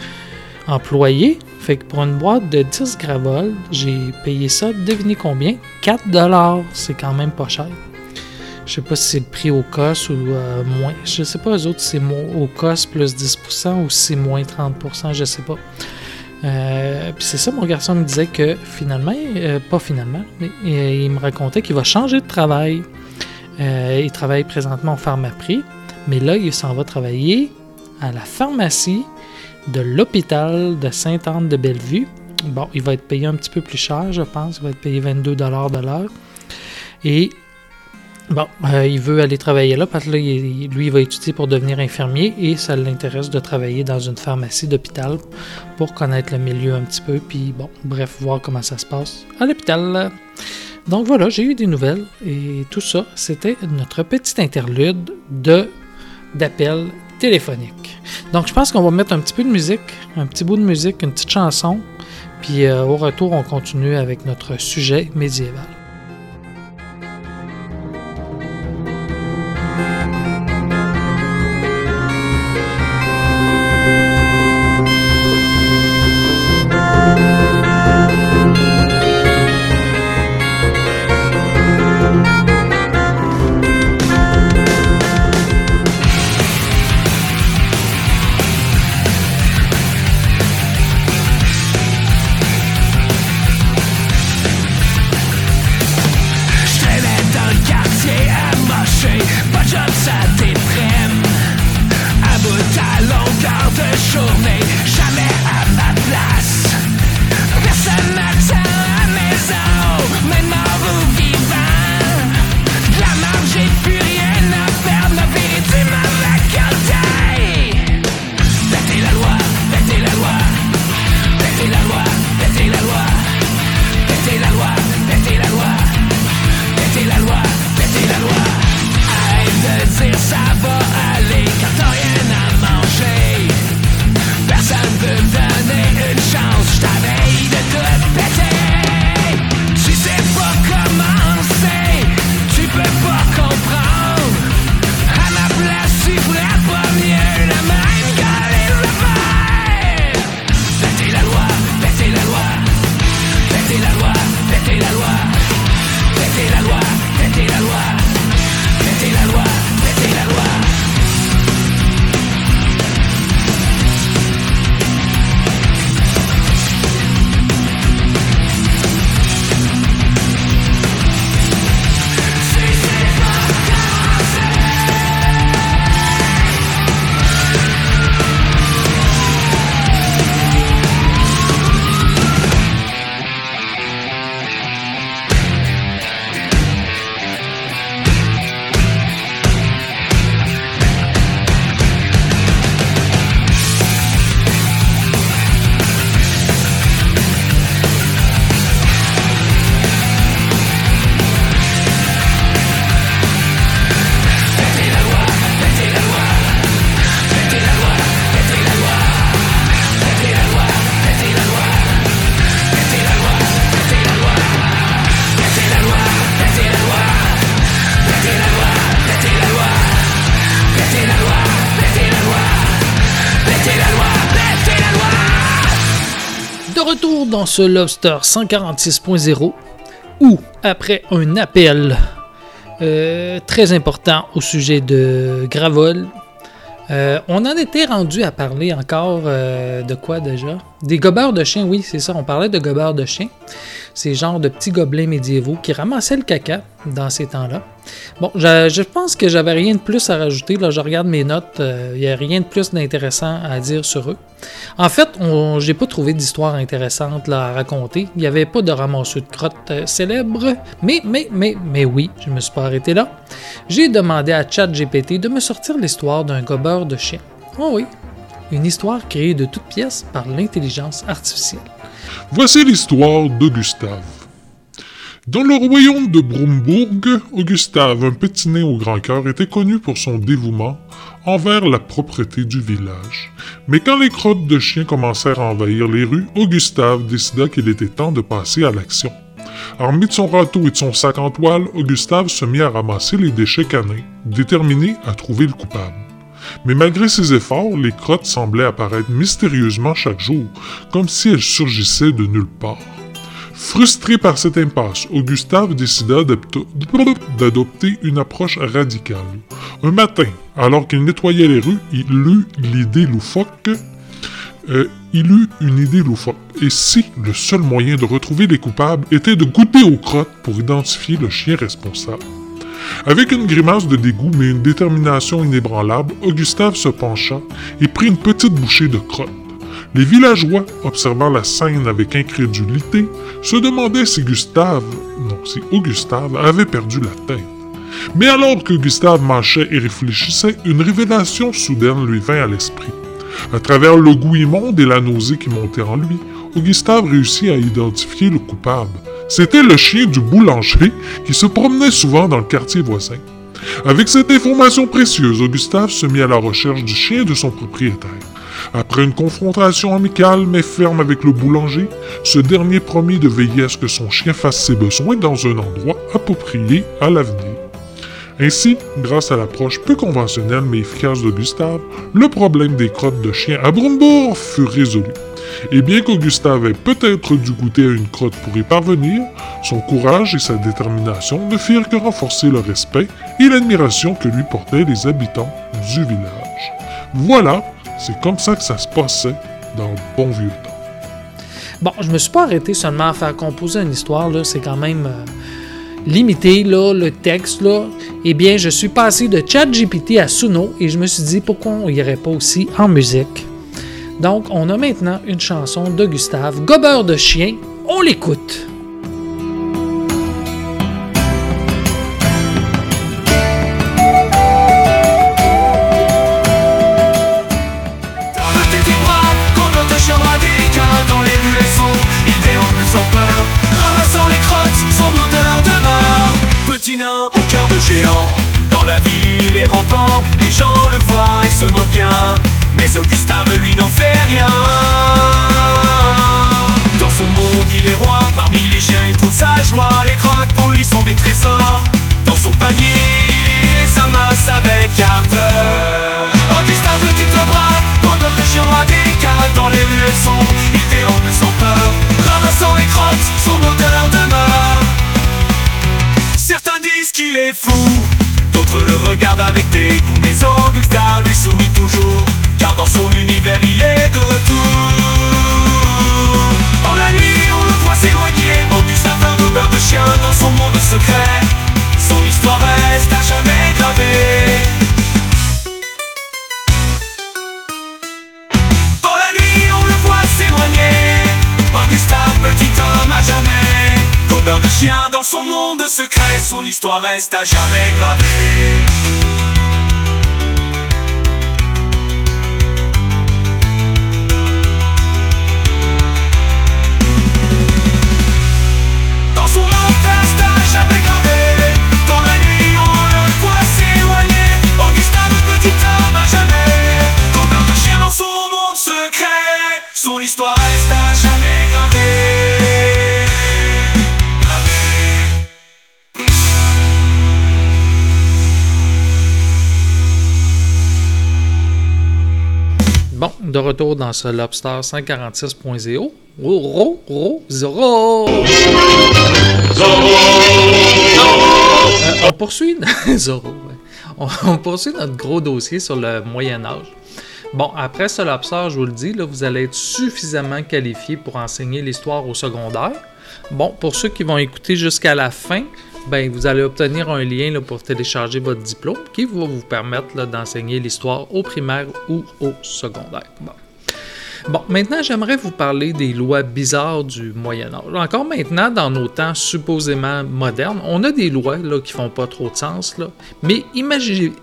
employé. Fait que pour une boîte de dix gravoles, j'ai payé ça, devinez combien? quatre dollars. C'est quand même pas cher. Je sais pas si c'est le prix au C O S ou euh, moins. Je sais pas eux autres si c'est au C O S plus dix pour cent ou si c'est moins trente pour cent, je sais pas. Euh, Puis c'est ça, mon garçon me disait que finalement, euh, pas finalement, mais euh, il me racontait qu'il va changer de travail. Euh, il travaille présentement au Pharmaprix, mais là, il s'en va travailler à la pharmacie de l'hôpital de Sainte-Anne-de-Bellevue. Bon, il va être payé un petit peu plus cher, je pense. Il va être payé vingt-deux dollars de l'heure. Et bon, euh, il veut aller travailler là parce que là, il, lui, il va étudier pour devenir infirmier et ça l'intéresse de travailler dans une pharmacie d'hôpital pour connaître le milieu un petit peu. Puis bon, bref, voir comment ça se passe à l'hôpital. Donc voilà, j'ai eu des nouvelles et tout ça, c'était notre petite interlude de d'appel téléphonique. Donc, je pense qu'on va mettre un petit peu de musique, un petit bout de musique, une petite chanson, puis euh, au retour, on continue avec notre sujet médiéval. dans ce Lobster cent quarante-six point zéro où, après un appel euh, très important au sujet de Gravol, euh, on en était rendu à parler encore euh, de quoi déjà? Des gobeurs de chiens, oui, c'est ça, on parlait de gobeurs de chiens. Ces genres de petits gobelins médiévaux qui ramassaient le caca dans ces temps-là. Bon, je, je pense que j'avais rien de plus à rajouter. Là, je regarde mes notes, il euh, n'y a rien de plus d'intéressant à dire sur eux. En fait, on, j'ai pas trouvé d'histoire intéressante là, à raconter. Il n'y avait pas de ramasseux de crottes euh, célèbres. Mais, mais, mais, mais oui, je me suis pas arrêté là. J'ai demandé à ChatGPT de me sortir l'histoire d'un gobeur de chien. Oh oui, une histoire créée de toutes pièces par l'intelligence artificielle. Voici l'histoire d'Augustave. Dans le royaume de Brumbourg, Augustave, un petit nain au grand cœur, était connu pour son dévouement envers la propreté du village. Mais quand les crottes de chiens commencèrent à envahir les rues, Augustave décida qu'il était temps de passer à l'action. Armé de son râteau et de son sac en toile, Augustave se mit à ramasser les déchets canins, déterminé à trouver le coupable. Mais malgré ses efforts, les crottes semblaient apparaître mystérieusement chaque jour, comme si elles surgissaient de nulle part. Frustré par cette impasse, Augustave décida d'adopter une approche radicale. Un matin, alors qu'il nettoyait les rues, il eut l'idée loufoque. Euh, il eut une idée loufoque. Et si le seul moyen de retrouver les coupables était de goûter aux crottes pour identifier le chien responsable? Avec une grimace de dégoût mais une détermination inébranlable, Augustave se pencha et prit une petite bouchée de crotte. Les villageois, observant la scène avec incrédulité, se demandaient si Gustave, non, si Augustave avait perdu la tête. Mais alors que Gustave mâchait et réfléchissait, une révélation soudaine lui vint à l'esprit. À travers le goût immonde et la nausée qui montait en lui, Augustave réussit à identifier le coupable. C'était le chien du boulanger qui se promenait souvent dans le quartier voisin. Avec cette information précieuse, Augustave se mit à la recherche du chien de son propriétaire. Après une confrontation amicale mais ferme avec le boulanger, ce dernier promit de veiller à ce que son chien fasse ses besoins dans un endroit approprié à l'avenir. Ainsi, grâce à l'approche peu conventionnelle mais efficace de Gustave, le problème des crottes de chien à Brumbourg fut résolu. Et bien qu'Augustave ait peut-être dû goûter à une crotte pour y parvenir, son courage et sa détermination ne firent que renforcer le respect et l'admiration que lui portaient les habitants du village. Voilà, c'est comme ça que ça se passait dans le bon vieux temps. Bon, je me suis pas arrêté seulement à faire composer une histoire, là, c'est quand même euh, limité, là, le texte, là. Eh bien, je suis passé de ChatGPT à Suno et je me suis dit pourquoi on irait pas aussi en musique. Donc, on a maintenant une chanson de Gustave, Gobeur de chien, on l'écoute. Au cœur de géant, dans la ville et rampant, les gens le voient et se moquent bien. Mais Augustave lui n'en fait rien. Dans son monde il est roi, parmi les chiens il trouve sa joie. Les crottes pour lui sont des trésors. Dans son panier il s'amasse avec ardeur. Augustave le titre bras, pendant que le chien radical. Dans les rues sombres, il déambule sans peur, ramassant les crottes, son odeur demeure. Certains disent qu'il est fou, d'autres le regardent avec dégoût. Mais Augustave lui sourit toujours, car dans son univers il est de retour. En la nuit on le voit s'éloigner, Augustave un gobeur de chien dans son monde secret. Son histoire reste à jamais gravée. En la nuit on le voit s'éloigner, Augustave petit homme à jamais. Gobeur de chien dans son monde secret, son histoire reste à jamais gravée. Dans son monde reste à jamais gravé. Dans la nuit on le voit s'éloigner, Augustave petit homme à jamais. Gobeur de chien dans son monde secret, son histoire reste à jamais gravée. de retour dans ce Lobster cent quarante-six point zéro. Ro, ro, zéro. Euh, on poursuit Zorro, ouais. on, on poursuit notre gros dossier sur le Moyen-Âge. Bon, après ce Lobster, je vous le dis, là, vous allez être suffisamment qualifié pour enseigner l'histoire au secondaire. Bon, pour ceux qui vont écouter jusqu'à la fin, ben, vous allez obtenir un lien là, pour télécharger votre diplôme qui va vous permettre là, d'enseigner l'histoire au primaire ou au secondaire. Bon. Bon, maintenant, j'aimerais vous parler des lois bizarres du Moyen-Âge. Encore maintenant, dans nos temps supposément modernes, on a des lois là, qui font pas trop de sens, là. Mais imaginez...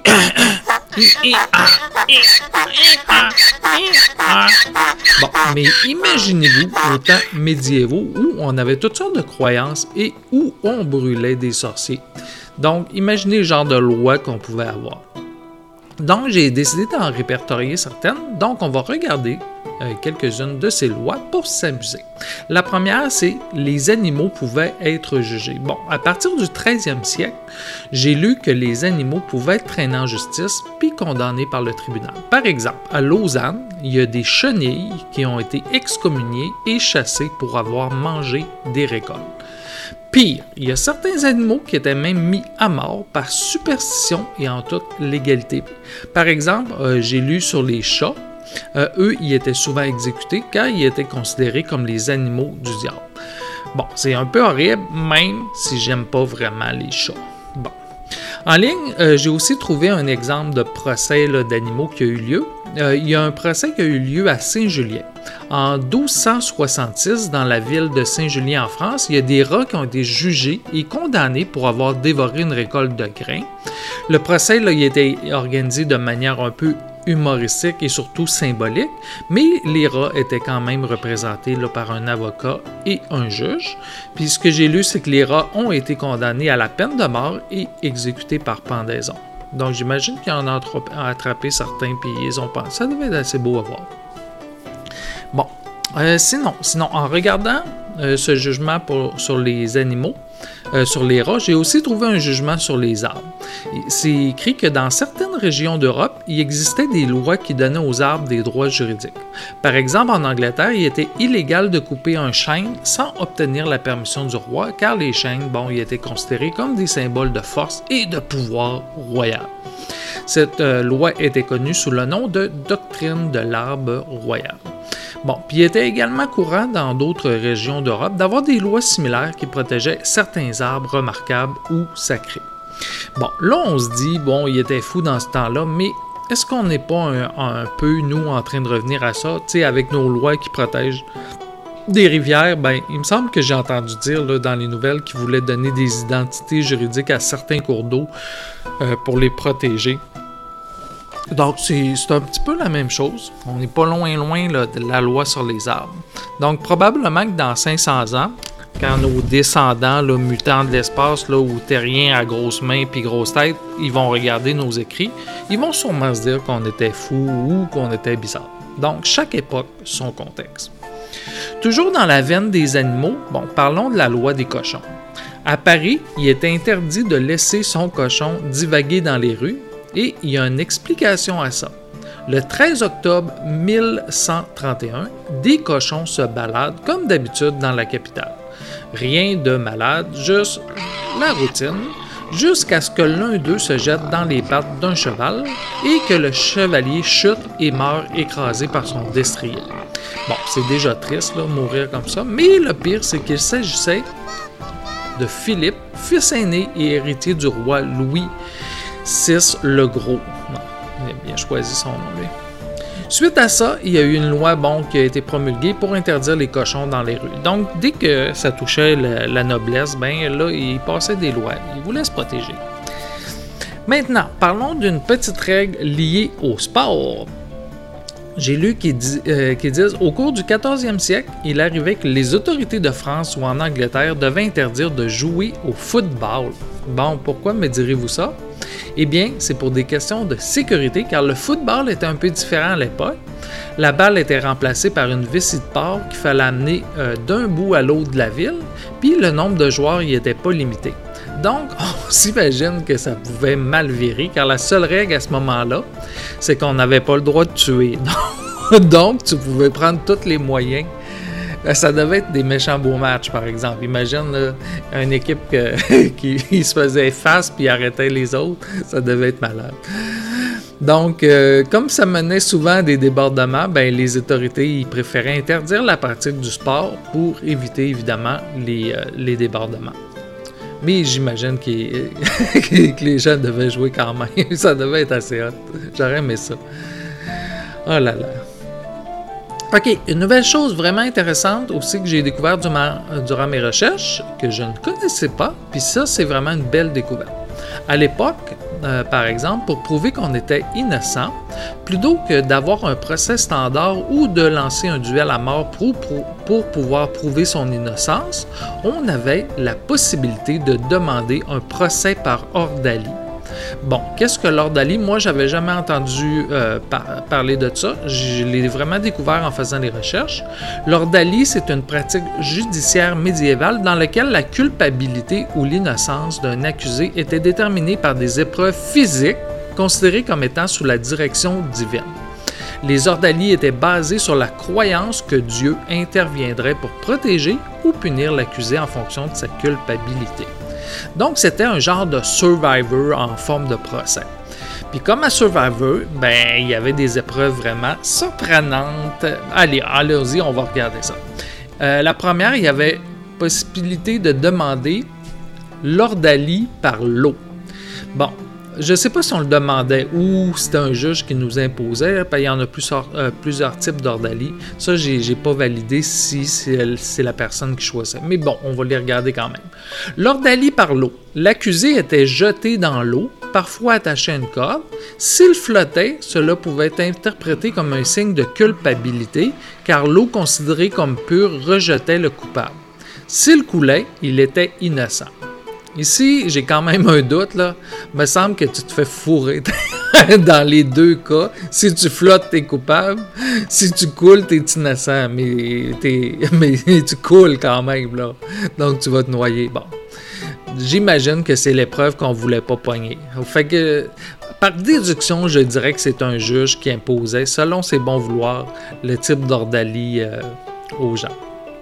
Bon, mais imaginez-vous aux temps médiévaux où on avait toutes sortes de croyances et où on brûlait des sorciers. Donc, imaginez le genre de lois qu'on pouvait avoir. Donc, j'ai décidé d'en répertorier certaines. Donc, on va regarder euh, quelques-unes de ces lois pour s'amuser. La première, c'est les animaux pouvaient être jugés. Bon, à partir du treizième siècle, j'ai lu que les animaux pouvaient être traînés en justice puis condamnés par le tribunal. Par exemple, à Lausanne, il y a des chenilles qui ont été excommuniées et chassées pour avoir mangé des récoltes. Pire, il y a certains animaux qui étaient même mis à mort par superstition et en toute légalité. Par exemple, euh, j'ai lu sur les chats, euh, eux, ils étaient souvent exécutés car ils étaient considérés comme les animaux du diable. Bon, c'est un peu horrible, même si j'aime pas vraiment les chats. Bon. En ligne, euh, j'ai aussi trouvé un exemple de procès là, d'animaux qui a eu lieu. Euh, il y a un procès qui a eu lieu à Saint-Julien. En douze cent soixante-six, dans la ville de Saint-Julien en France, il y a des rats qui ont été jugés et condamnés pour avoir dévoré une récolte de grains. Le procès là, il a été organisé de manière un peu humoristique et surtout symbolique, mais les rats étaient quand même représentés là, par un avocat et un juge. Puis ce que j'ai lu, c'est que les rats ont été condamnés à la peine de mort et exécutés par pendaison. Donc j'imagine qu'ils en ont attrapé certains puis ils ont pensé. Ça devait être assez beau à voir. Bon, euh, sinon, sinon, en regardant euh, ce jugement pour, sur les animaux, euh, sur les rats, j'ai aussi trouvé un jugement sur les arbres. C'est écrit que dans certaines régions d'Europe, il existait des lois qui donnaient aux arbres des droits juridiques. Par exemple, en Angleterre, il était illégal de couper un chêne sans obtenir la permission du roi, car les chênes, bon, ils étaient considérés comme des symboles de force et de pouvoir royal. Cette euh, loi était connue sous le nom de doctrine de l'arbre royal. Bon, puis il était également courant dans d'autres régions d'Europe d'avoir des lois similaires qui protégeaient certains arbres remarquables ou sacrés. Bon, là on se dit, bon, il était fou dans ce temps-là, mais est-ce qu'on n'est pas un, un peu, nous, en train de revenir à ça, tu sais, avec nos lois qui protègent des rivières? Ben, il me semble que j'ai entendu dire là, dans les nouvelles qu'ils voulaient donner des identités juridiques à certains cours d'eau euh, pour les protéger. Donc, c'est, c'est un petit peu la même chose. On n'est pas loin, loin là, de la loi sur les arbres. Donc, probablement que dans cinq cents ans, quand nos descendants, là, mutants de l'espace, là, ou terriens à grosses mains puis grosses têtes, ils vont regarder nos écrits, ils vont sûrement se dire qu'on était fous ou qu'on était bizarre. Donc, chaque époque, son contexte. Toujours dans la veine des animaux, bon, parlons de la loi des cochons. À Paris, il est interdit de laisser son cochon divaguer dans les rues, et il y a une explication à ça. Le treize octobre mille cent trente et un, des cochons se baladent comme d'habitude dans la capitale. Rien de malade, juste la routine, jusqu'à ce que l'un d'eux se jette dans les pattes d'un cheval et que le chevalier chute et meurt écrasé par son destrier. Bon, c'est déjà triste, là, mourir comme ça, mais le pire, c'est qu'il s'agissait de Philippe, fils aîné et héritier du roi Louis six le Gros. Non, il a bien choisi son nom, lui. Suite à ça, il y a eu une loi bon, qui a été promulguée pour interdire les cochons dans les rues. Donc, dès que ça touchait la, la noblesse, ben là, il passait des lois. Il voulait se protéger. Maintenant, parlons d'une petite règle liée au sport. J'ai lu qu'ils, dis, euh, qu'ils disent au cours du quatorzième siècle, il arrivait que les autorités de France ou en Angleterre devaient interdire de jouer au football. Bon, pourquoi me direz-vous ça? Eh bien, c'est pour des questions de sécurité, car le football était un peu différent à l'époque. La balle était remplacée par une vessie de porc qu'il fallait amener euh, d'un bout à l'autre de la ville, puis le nombre de joueurs n'y était pas limité. Donc, on s'imagine que ça pouvait mal virer, car la seule règle à ce moment-là, c'est qu'on n'avait pas le droit de tuer. Donc, tu pouvais prendre tous les moyens. Ça devait être des méchants beaux matchs, par exemple. Imagine là, une équipe que, qui se faisait face puis arrêtait les autres. Ça devait être malade. Donc, euh, comme ça menait souvent à des débordements, ben, les autorités ils préféraient interdire la pratique du sport pour éviter, évidemment, les, euh, les débordements. Mais j'imagine qu'il, que les gens devaient jouer quand même. Ça devait être assez hot. J'aurais aimé ça. Oh là là. OK, une nouvelle chose vraiment intéressante aussi que j'ai découvert durant, durant mes recherches, que je ne connaissais pas, puis ça, c'est vraiment une belle découverte. À l'époque, euh, par exemple, pour prouver qu'on était innocent, plutôt que d'avoir un procès standard ou de lancer un duel à mort pour, pour, pour pouvoir prouver son innocence, on avait la possibilité de demander un procès par ordalie. Bon, qu'est-ce que l'ordalie? Moi, j'avais jamais entendu euh, par- parler de ça. Je l'ai vraiment découvert en faisant des recherches. L'ordalie, c'est une pratique judiciaire médiévale dans laquelle la culpabilité ou l'innocence d'un accusé était déterminée par des épreuves physiques considérées comme étant sous la direction divine. Les ordalies étaient basées sur la croyance que Dieu interviendrait pour protéger ou punir l'accusé en fonction de sa culpabilité. Donc, c'était un genre de Survivor en forme de procès. Puis comme à Survivor, ben, il y avait des épreuves vraiment surprenantes. Allez, allons-y, on va regarder ça. Euh, la première, il y avait possibilité de demander l'ordalie par lot. Bon, je ne sais pas si on le demandait ou c'était un juge qui nous imposait. Il y en a plusieurs, euh, plusieurs types d'ordalie. Ça, je n'ai pas validé si c'est, c'est la personne qui choisissait. Mais bon, on va les regarder quand même. L'ordalie par l'eau. L'accusé était jeté dans l'eau, parfois attaché à une corde. S'il flottait, cela pouvait être interprété comme un signe de culpabilité, car l'eau considérée comme pure rejetait le coupable. S'il coulait, il était innocent. Ici, j'ai quand même un doute, là. Il me semble que tu te fais fourrer dans les deux cas. Si tu flottes, t'es coupable. Si tu coules, t'es innocent. Mais, t'es... mais tu coules quand même, là. Donc, tu vas te noyer. Bon. J'imagine que c'est l'épreuve qu'on voulait pas pogner. Fait que, par déduction, je dirais que c'est un juge qui imposait, selon ses bons vouloirs, le type d'ordalie euh, aux gens.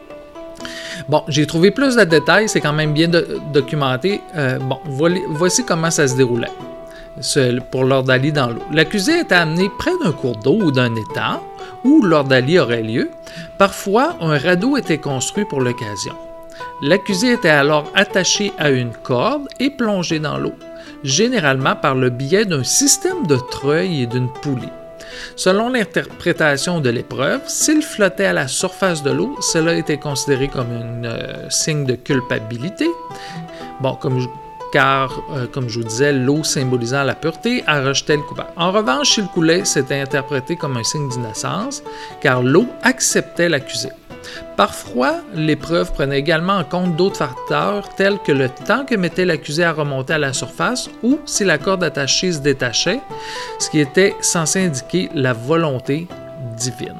Bon, j'ai trouvé plus de détails, c'est quand même bien do- documenté. Euh, bon, voici comment ça se déroulait ce, pour l'ordalie dans l'eau. L'accusé était amené près d'un cours d'eau ou d'un étang où l'ordalie aurait lieu. Parfois, un radeau était construit pour l'occasion. L'accusé était alors attaché à une corde et plongé dans l'eau, généralement par le biais d'un système de treuil et d'une poulie. Selon l'interprétation de l'épreuve, s'il flottait à la surface de l'eau, cela était considéré comme un euh, signe de culpabilité. Bon, comme je, car, euh, comme je vous disais, l'eau symbolisant la pureté, elle rejetait le coupable. En revanche, s'il coulait, c'était interprété comme un signe d'innocence, car l'eau acceptait l'accusé. Parfois, l'épreuve prenait également en compte d'autres facteurs tels que le temps que mettait l'accusé à remonter à la surface ou si la corde attachée se détachait, ce qui était censé indiquer la volonté divine.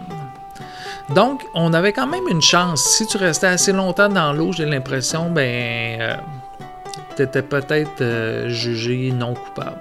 Donc, on avait quand même une chance. Si tu restais assez longtemps dans l'eau, j'ai l'impression, ben, euh, tu étais peut-être euh, jugé non coupable.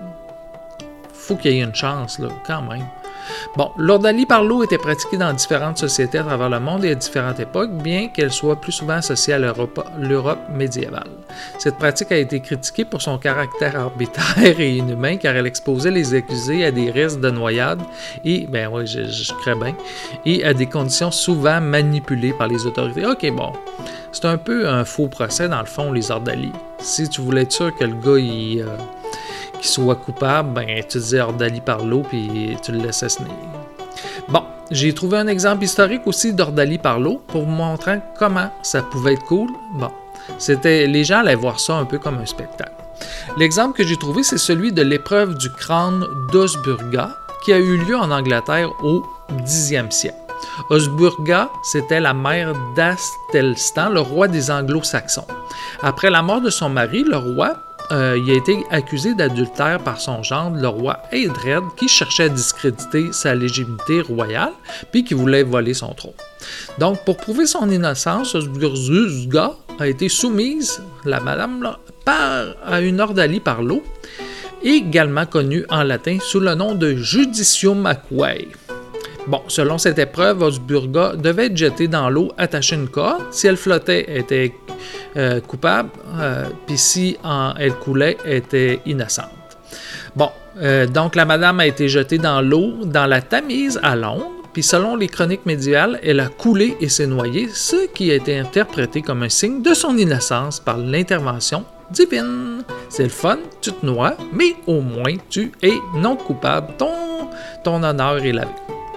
Faut qu'il y ait une chance, là, quand même. Bon, l'ordalie par l'eau était pratiquée dans différentes sociétés à travers le monde et à différentes époques, bien qu'elle soit plus souvent associée à l'Europe, l'Europe médiévale. Cette pratique a été critiquée pour son caractère arbitraire et inhumain, car elle exposait les accusés à des risques de noyade et, ben oui, je, je crée bien, et à des conditions souvent manipulées par les autorités. Ok, bon, c'est un peu un faux procès dans le fond, les ordalies. Si tu voulais être sûr que le gars, il... Euh, qu'il soit coupable, ben tu disais ordalie par l'eau puis tu le laissais se nier. Bon, j'ai trouvé un exemple historique aussi d'ordalie par l'eau pour vous montrer comment ça pouvait être cool. Bon, c'était les gens allaient voir ça un peu comme un spectacle. L'exemple que j'ai trouvé, c'est celui de l'épreuve du crâne d'Osburga qui a eu lieu en Angleterre au dixième siècle. Osburga, c'était la mère d'Athelstan, le roi des Anglo-Saxons. Après la mort de son mari, le roi Euh, il a été accusé d'adultère par son gendre, le roi Eadred, qui cherchait à discréditer sa légitimité royale, puis qui voulait voler son trône. Donc, pour prouver son innocence, Osburga a été soumise, la madame, là, par, à une ordalie par l'eau, également connue en latin sous le nom de Judicium Aquae. Bon, selon cette épreuve, Osburga devait être jetée dans l'eau attachée à une corde. Si elle flottait, elle était euh, coupable, euh, puis si en, elle coulait, elle était innocente. Bon, euh, donc la madame a été jetée dans l'eau, dans la Tamise à Londres, puis selon les chroniques médiévales, elle a coulé et s'est noyée, ce qui a été interprété comme un signe de son innocence par l'intervention divine. C'est le fun, tu te noies, mais au moins tu es non coupable, ton, ton honneur est lavé.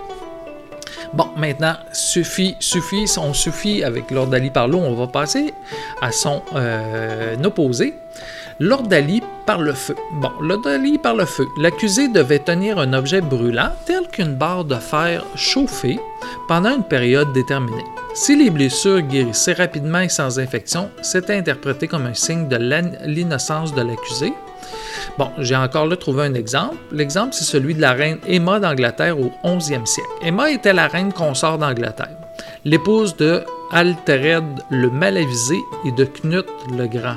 Bon, maintenant, suffit, suffit, on suffit avec Lord Dali par l'eau, on va passer à son euh, opposé. Lord Dali par le feu. Bon, Lord Dali par le feu. L'accusé devait tenir un objet brûlant, tel qu'une barre de fer chauffée, pendant une période déterminée. Si les blessures guérissaient rapidement et sans infection, c'était interprété comme un signe de l'innocence de l'accusé. Bon, j'ai encore là trouvé un exemple. L'exemple, c'est celui de la reine Emma d'Angleterre au onzième siècle. Emma était la reine consort d'Angleterre, l'épouse de Altered le Malavisé et de Knut le Grand.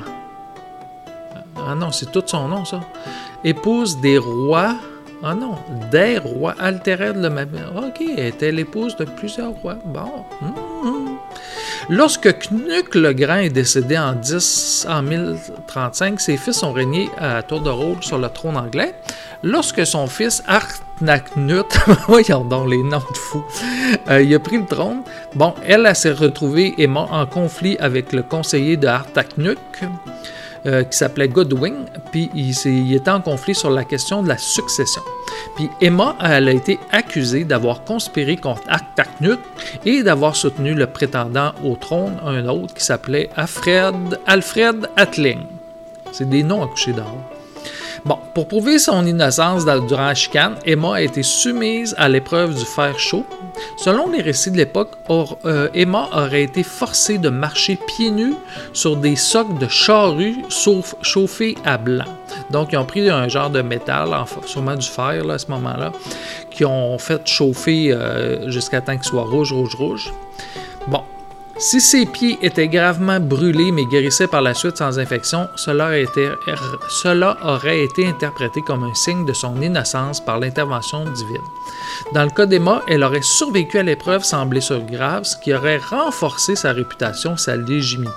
Ah non, c'est tout son nom, ça. Épouse des rois... Ah non, des rois. Altered le Malavisé. OK, elle était l'épouse de plusieurs rois. Bon. Mmh. Lorsque Knut le Grand est décédé en, dix, en mille trente-cinq, ses fils ont régné à tour de rôle sur le trône anglais. Lorsque son fils Harthacnut, voyons donc les noms de fous, euh, il a pris le trône, bon, elle, elle s'est retrouvée Emma en conflit avec le conseiller de Harthacnut, euh, qui s'appelait Godwin, puis il, il était en conflit sur la question de la succession. Puis Emma, elle a été accusée d'avoir conspiré contre Harthacnut et d'avoir soutenu le prétendant au trône, un autre qui s'appelait Alfred, Alfred Atling. C'est des noms à coucher dehors. Bon, pour prouver son innocence durant la chicane, Emma a été soumise à l'épreuve du fer chaud. Selon les récits de l'époque, or, euh, Emma aurait été forcée de marcher pieds nus sur des socs de charrue chauffés à blanc. Donc, ils ont pris un genre de métal, sûrement du fer là, à ce moment-là, qui ont fait chauffer euh, jusqu'à temps qu'il soit rouge, rouge, rouge. Bon. Si ses pieds étaient gravement brûlés mais guérissaient par la suite sans infection, cela, a été, cela aurait été interprété comme un signe de son innocence par l'intervention divine. Dans le cas d'Emma, elle aurait survécu à l'épreuve sans blessure grave, ce qui aurait renforcé sa réputation, sa légitimité.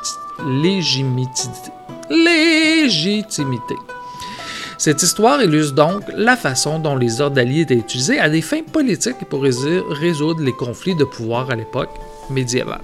légitimité. Cette histoire illustre donc la façon dont les ordaliers étaient utilisés à des fins politiques et pour résoudre les conflits de pouvoir à l'époque médiévale.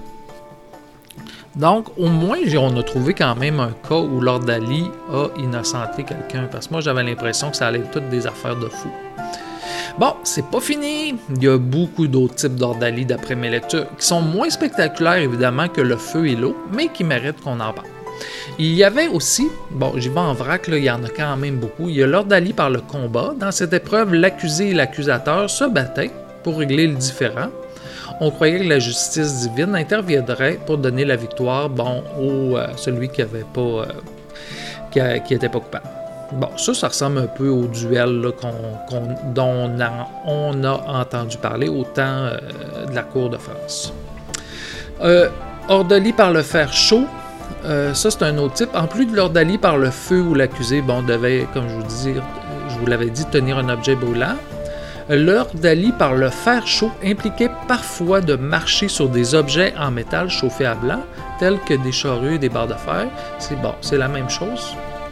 Donc, au moins, on a trouvé quand même un cas où Lord Dali a innocenté quelqu'un, parce que moi, j'avais l'impression que ça allait être toutes des affaires de fous. Bon, c'est pas fini. Il y a beaucoup d'autres types d'ordalie d'après mes lectures, qui sont moins spectaculaires, évidemment, que le feu et l'eau, mais qui méritent qu'on en parle. Il y avait aussi, bon, j'y vais en vrac, là, il y en a quand même beaucoup, il y a l'ordalie par le combat. Dans cette épreuve, l'accusé et l'accusateur se battaient pour régler le différend. On croyait que la justice divine interviendrait pour donner la victoire, bon, au euh, celui qui avait pas, euh, qui, a, qui était pas coupable. Bon, ça, ça ressemble un peu au duel là, qu'on, qu'on, dont on a, on a entendu parler au temps euh, de la cour de France. Euh, ordalie par le fer chaud, euh, ça c'est un autre type. En plus de l'ordalie par le feu où l'accusé, bon, devait, comme je vous dis, je vous l'avais dit, tenir un objet brûlant. L'ordalie par le fer chaud impliquait parfois de marcher sur des objets en métal chauffés à blanc, tels que des charrues et des barres de fer. C'est bon, c'est la même chose.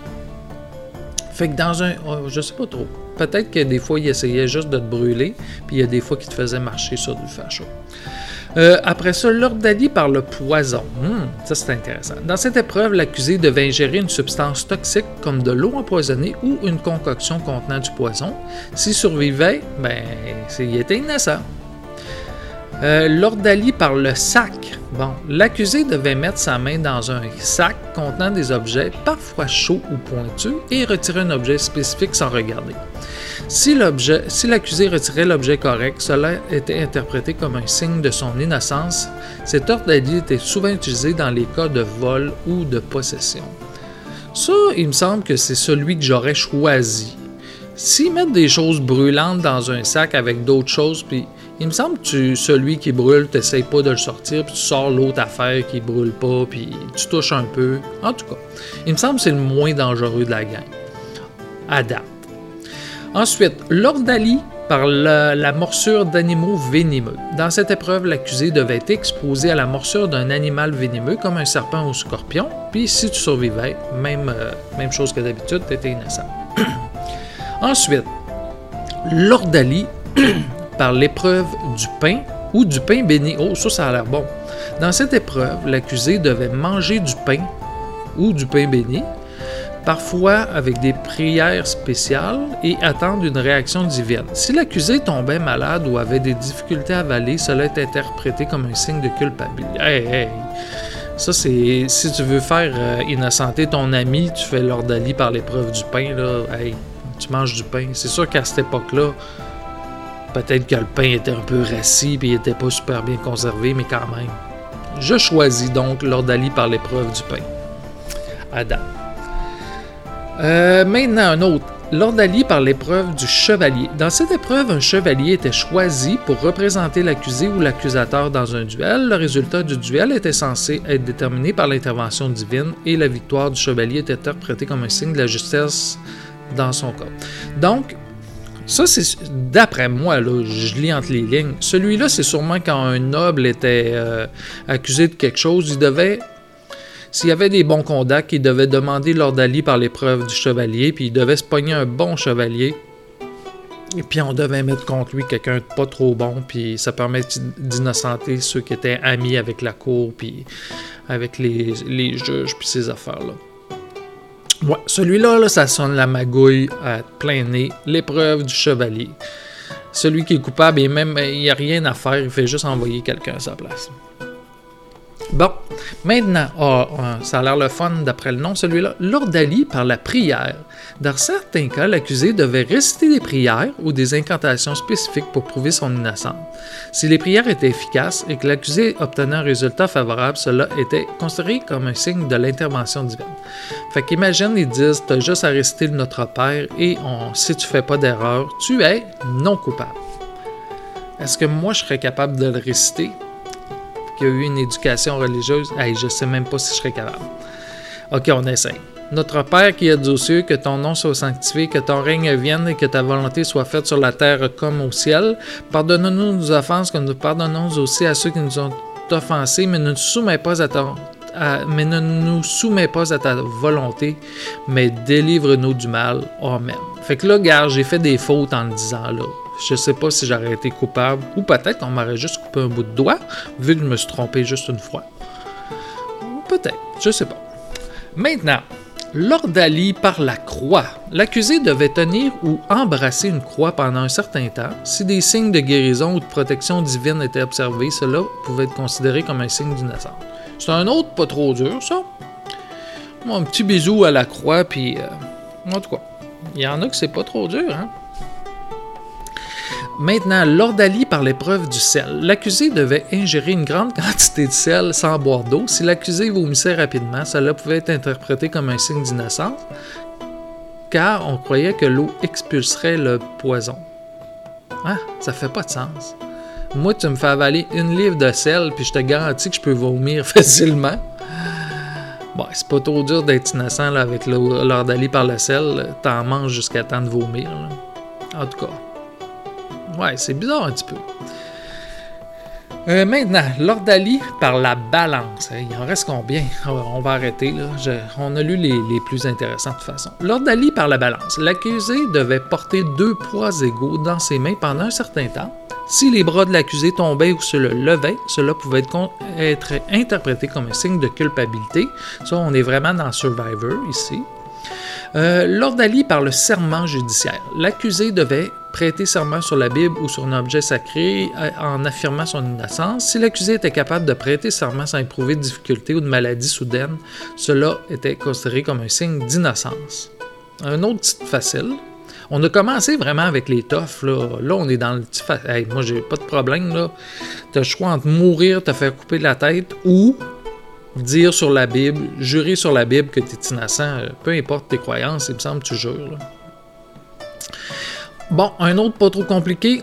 Fait que dans un... Oh, je sais pas trop. Peut-être que des fois, il essayait juste de te brûler, puis il y a des fois qu'il te faisait marcher sur du fer chaud. Euh, après ça, l'ordalie par le poison. Hum, ça, c'est intéressant. Dans cette épreuve, l'accusé devait ingérer une substance toxique comme de l'eau empoisonnée ou une concoction contenant du poison. S'il survivait, ben, il était innocent. Euh, l'ordalie par le sac. Bon, l'accusé devait mettre sa main dans un sac contenant des objets parfois chauds ou pointus et retirer un objet spécifique sans regarder. Si, l'objet, si l'accusé retirait l'objet correct, cela était interprété comme un signe de son innocence. Cet ordalie était souvent utilisé dans les cas de vol ou de possession. Ça, il me semble que c'est celui que j'aurais choisi. S'ils mettent des choses brûlantes dans un sac avec d'autres choses, puis il me semble que tu, celui qui brûle, tu n'essayes pas de le sortir, puis tu sors l'autre affaire qui brûle pas, puis tu touches un peu. En tout cas, il me semble que c'est le moins dangereux de la gang. À date. Ensuite, l'ordalie par la, la morsure d'animaux venimeux. Dans cette épreuve, l'accusé devait être exposé à la morsure d'un animal venimeux comme un serpent ou scorpion, puis si tu survivais, même, euh, même chose que d'habitude, tu étais innocent. Ensuite, l'ordalie par l'épreuve du pain ou du pain béni. Oh, ça, ça a l'air bon. Dans cette épreuve, l'accusé devait manger du pain ou du pain béni, parfois avec des prières spéciales, et attendre une réaction divine. Si l'accusé tombait malade ou avait des difficultés à avaler, cela est interprété comme un signe de culpabilité. Hey, hey. Ça, c'est... Si tu veux faire euh, innocenter ton ami, tu fais l'ordalie par l'épreuve du pain, là. Hey, tu manges du pain. C'est sûr qu'à cette époque-là, peut-être que le pain était un peu rassis et il n'était pas super bien conservé, mais quand même. Je choisis donc l'ordalie par l'épreuve du pain. Adam. Euh, maintenant, un autre. L'ordalie par l'épreuve du chevalier. Dans cette épreuve, un chevalier était choisi pour représenter l'accusé ou l'accusateur dans un duel. Le résultat du duel était censé être déterminé par l'intervention divine et la victoire du chevalier était interprétée comme un signe de la justesse dans son cas. Donc, ça, c'est d'après moi, là, je lis entre les lignes. Celui-là, c'est sûrement quand un noble était euh, accusé de quelque chose, il devait... S'il y avait des bons contacts, il devait demander l'ordalie par l'épreuve du chevalier, puis il devait se pogner un bon chevalier. Et puis on devait mettre contre lui quelqu'un de pas trop bon, puis ça permet d'innocenter ceux qui étaient amis avec la cour, puis avec les, les juges, puis ces affaires-là. Ouais, celui-là, là, ça sonne la magouille à plein nez, l'épreuve du chevalier. Celui qui est coupable, et même, il n'y a rien à faire, il fait juste envoyer quelqu'un à sa place. Bon, maintenant, oh, oh, ça a l'air le fun d'après le nom, celui-là. L'ordalie par la prière. Dans certains cas, l'accusé devait réciter des prières ou des incantations spécifiques pour prouver son innocence. Si les prières étaient efficaces et que l'accusé obtenait un résultat favorable, cela était considéré comme un signe de l'intervention divine. Fait qu'imagine, ils disent, t'as juste à réciter le Notre Père et on, si tu fais pas d'erreur, tu es non coupable. Est-ce que moi, je serais capable de le réciter? Qui a eu une éducation religieuse, hey, je sais même pas si je serais capable. Ok, on essaye. Notre Père qui es aux cieux, que ton nom soit sanctifié, que ton règne vienne et que ta volonté soit faite sur la terre comme au ciel. Pardonne-nous nos offenses, que nous pardonnons aussi à ceux qui nous ont offensés, mais ne nous soumets pas à ta, à, mais ne nous soumets pas à ta volonté, mais délivre-nous du mal. Amen. Fait que là, gars, j'ai fait des fautes en le disant là. Je sais pas si j'aurais été coupable, ou peut-être qu'on m'aurait juste coupé un bout de doigt, vu que je me suis trompé juste une fois. Peut-être, je sais pas. Maintenant, l'ordalie par la croix. L'accusé devait tenir ou embrasser une croix pendant un certain temps. Si des signes de guérison ou de protection divine étaient observés, cela pouvait être considéré comme un signe d'innocence. C'est un autre pas trop dur, ça. Un petit bisou à la croix, puis... Euh, en tout cas, il y en a que c'est pas trop dur, hein. Maintenant, l'ordalie par l'épreuve du sel. L'accusé devait ingérer une grande quantité de sel sans boire d'eau. Si l'accusé vomissait rapidement, cela pouvait être interprété comme un signe d'innocence, car on croyait que l'eau expulserait le poison. Ah, ça fait pas de sens. Moi, tu me fais avaler une livre de sel, puis je te garantis que je peux vomir facilement. Bon, c'est pas trop dur d'être innocent là, avec l'ordalie par le sel. T'en manges jusqu'à temps de vomir. Là. En tout cas. Ouais, c'est bizarre un petit peu. Euh, maintenant, l'ordalie par la balance. Il en reste combien? On va arrêter, là. Je, on a lu les, les plus intéressants de toute façon. L'ordalie par la balance. L'accusé devait porter deux poids égaux dans ses mains pendant un certain temps. Si les bras de l'accusé tombaient ou se le levaient, cela pouvait être, con- être interprété comme un signe de culpabilité. Ça, on est vraiment dans Survivor, ici. Euh, l'ordalie par le serment judiciaire. L'accusé devait prêter serment sur la Bible ou sur un objet sacré en affirmant son innocence. Si l'accusé était capable de prêter serment sans éprouver de difficulté ou de maladie soudaine, cela était considéré comme un signe d'innocence. Un autre titre facile. On a commencé vraiment avec les toughs. Là, là on est dans le petit facile. Hey, moi, j'ai pas de problème. Là. T'as le choix entre mourir, te faire couper la tête ou dire sur la Bible, jurer sur la Bible que tu es innocent, peu importe tes croyances, il me semble que tu jures. Là. Bon, un autre pas trop compliqué.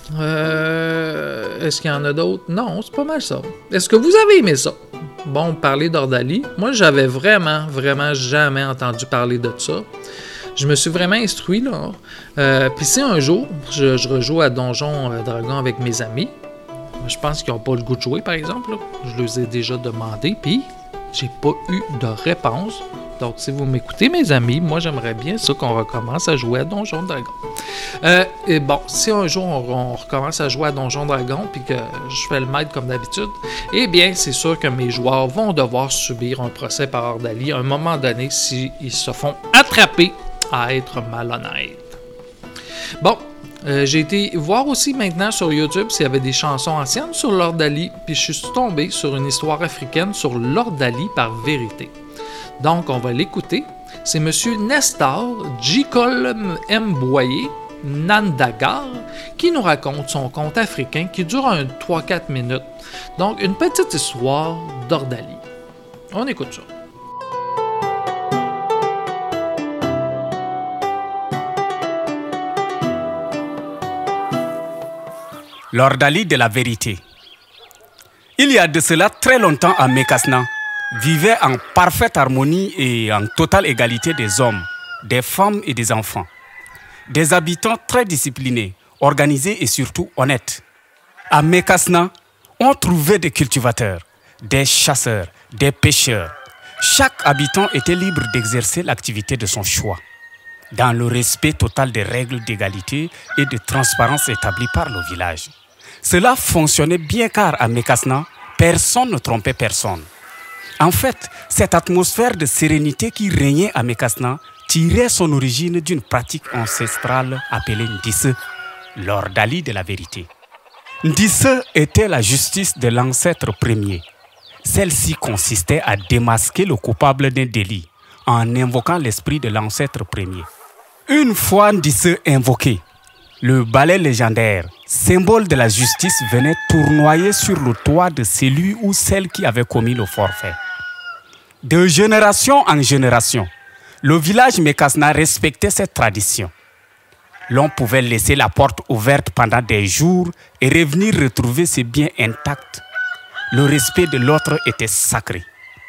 Euh, est-ce qu'il y en a d'autres? Non, c'est pas mal ça. Est-ce que vous avez aimé ça? Bon, parler d'ordalie. Moi, j'avais vraiment, vraiment jamais entendu parler de ça. je me suis vraiment instruit, là. Euh, Puis si un jour, je, je rejoue à Donjon euh, Dragon avec mes amis, je pense qu'ils n'ont pas le goût de jouer, par exemple, là. Je les ai déjà demandé, puis j'ai pas eu de réponse. Donc, si vous m'écoutez, mes amis, moi, j'aimerais bien ça qu'on recommence à jouer à Donjon Dragon. Euh, et bon, si un jour, on, on recommence à jouer à Donjon Dragon, puis que je fais le maître comme d'habitude, eh bien, c'est sûr que mes joueurs vont devoir subir un procès par ordalie à un moment donné s'ils se font attraper à être malhonnêtes. Bon, euh, j'ai été voir aussi maintenant sur YouTube s'il y avait des chansons anciennes sur l'ordalie, puis je suis tombé sur une histoire africaine sur l'ordalie par vérité. Donc, on va l'écouter. C'est M. Nestor Djikol Mboye Nandagar qui nous raconte son conte africain qui dure un trois à quatre minutes. Donc, une petite histoire d'ordalie. On écoute ça. L'ordalie de la vérité. Il y a de cela très longtemps à Mékasna, vivait en parfaite harmonie et en totale égalité des hommes, des femmes et des enfants. Des habitants très disciplinés, organisés et surtout honnêtes. À Mékasna, on trouvait des cultivateurs, des chasseurs, des pêcheurs. Chaque habitant était libre d'exercer l'activité de son choix, dans le respect total des règles d'égalité et de transparence établies par le village. Cela fonctionnait bien car à Mékasna, personne ne trompait personne. En fait, cette atmosphère de sérénité qui régnait à Mékasna tirait son origine d'une pratique ancestrale appelée Ndisse, l'ordalie de la vérité. Ndisse était la justice de l'ancêtre premier. Celle-ci consistait à démasquer le coupable d'un délit en invoquant l'esprit de l'ancêtre premier. Une fois Ndisse invoqué, le balai légendaire, symbole de la justice, venait tournoyer sur le toit de celui ou celle qui avait commis le forfait. De génération en génération, le village Mékasna respectait cette tradition. L'on pouvait laisser la porte ouverte pendant des jours et revenir retrouver ses biens intacts. Le respect de l'autre était sacré.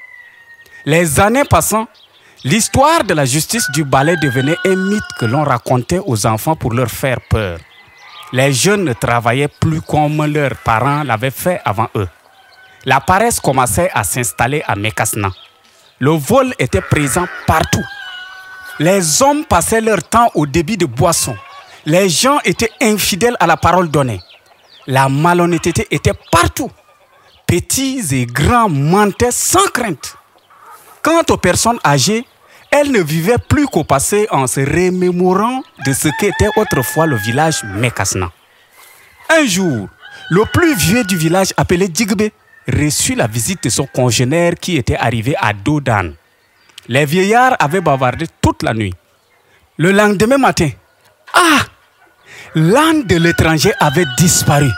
Les années passant, l'histoire de la justice du balai devenait un mythe que l'on racontait aux enfants pour leur faire peur. Les jeunes ne travaillaient plus comme leurs parents l'avaient fait avant eux. La paresse commençait à s'installer à Mékasna. Le vol était présent partout. Les hommes passaient leur temps au débit de boissons. Les gens étaient infidèles à la parole donnée. La malhonnêteté était partout. Petits et grands mentaient sans crainte. Quant aux personnes âgées, elles ne vivaient plus qu'au passé en se remémorant de ce qu'était autrefois le village Mékasna. Un jour, le plus vieux du village, appelé Djigbe, reçut la visite de son congénère qui était arrivé à dos d'âne. Les vieillards avaient bavardé toute la nuit. Le lendemain matin, ah, l'âne de l'étranger avait disparu.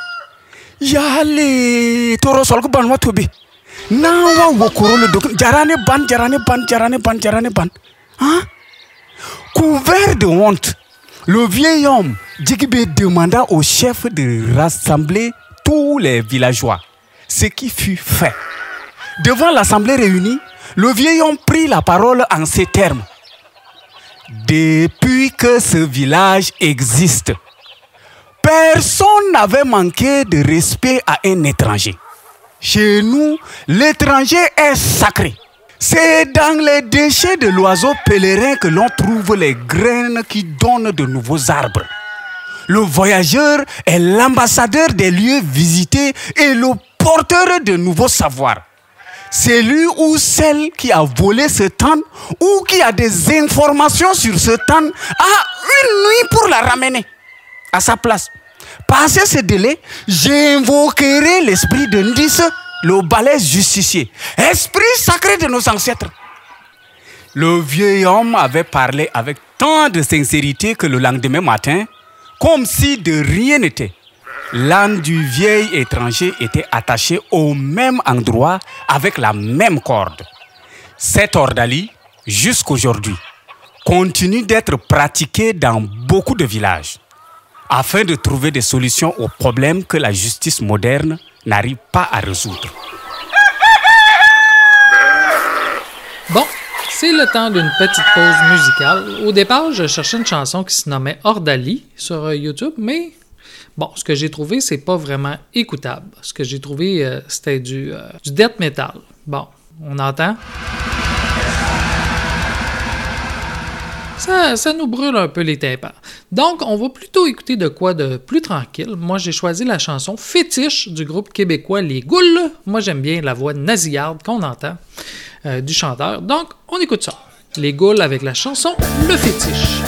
Yale, toro solko ban watobi. Nawa wokoro le dok, jarane ban, jarane ban, jarane ban, jarane ban. Hein? Couvert de honte, le vieil homme Djigbe demanda au chef de rassembler tous les villageois, ce qui fut fait. Devant l'assemblée réunie, le vieil homme prit la parole en ces termes. Depuis que ce village existe, personne n'avait manqué de respect à un étranger. Chez nous, l'étranger est sacré. C'est dans les déchets de l'oiseau pèlerin que l'on trouve les graines qui donnent de nouveaux arbres. Le voyageur est l'ambassadeur des lieux visités et le porteur de nouveaux savoirs. Celui ou celle qui a volé ce temps ou qui a des informations sur ce temps a une nuit pour la ramener à sa place. Passé ce délai, j'invoquerai l'esprit de Ndisse, le balèze justicier, esprit sacré de nos ancêtres. Le vieil homme avait parlé avec tant de sincérité que le lendemain matin, comme si de rien n'était, l'âne du vieil étranger était attaché au même endroit avec la même corde. Cette ordalie, jusqu'aujourd'hui, continue d'être pratiquée dans beaucoup de villages, afin de trouver des solutions aux problèmes que la justice moderne n'arrive pas à résoudre. Bon, c'est le temps d'une petite pause musicale. Au départ, je cherchais une chanson qui se nommait Ordali sur euh, YouTube, mais bon, ce que j'ai trouvé, c'est pas vraiment écoutable. Ce que j'ai trouvé, euh, c'était du, euh, du death metal. Bon, on entend? Ça, ça nous brûle un peu les tympans. Donc, on va plutôt écouter de quoi de plus tranquille. Moi, j'ai choisi la chanson Fétiche du groupe québécois Les Goules. Moi, j'aime bien la voix nasillarde qu'on entend euh, du chanteur. Donc, on écoute ça. Les Goules avec la chanson Le Fétiche.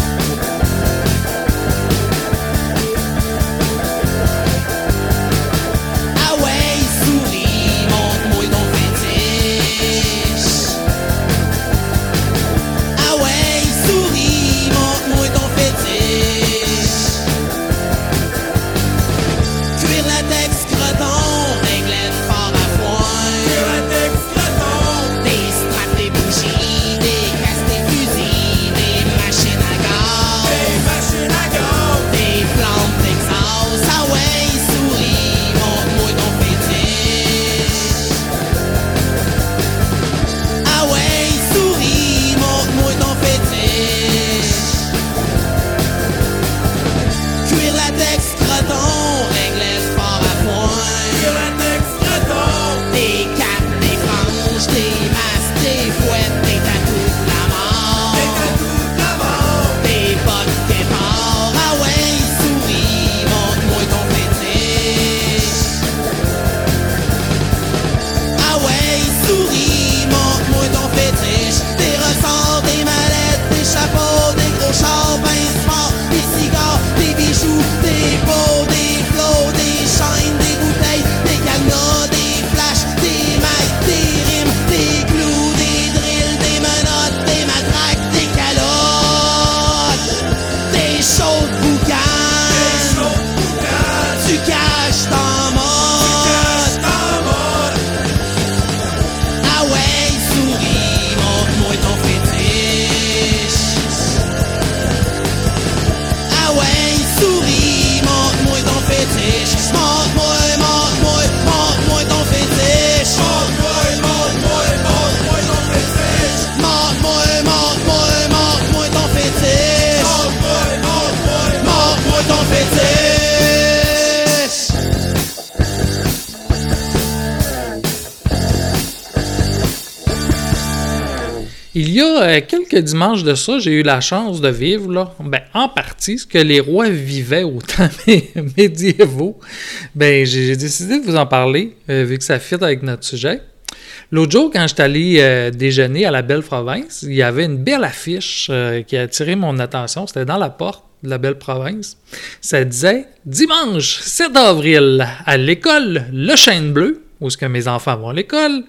Il y a euh, quelques dimanches de ça, j'ai eu la chance de vivre, là, ben, en partie, ce que les rois vivaient au temps médiévaux. Ben, j'ai, j'ai décidé de vous en parler, euh, vu que ça fit avec notre sujet. L'autre jour, quand j'étais allé euh, déjeuner à la Belle Province, il y avait une belle affiche euh, qui a attiré mon attention. C'était dans la porte de la Belle Province. Ça disait « Dimanche sept avril, à l'école Le Chêne Bleu », où est-ce que mes enfants vont à l'école,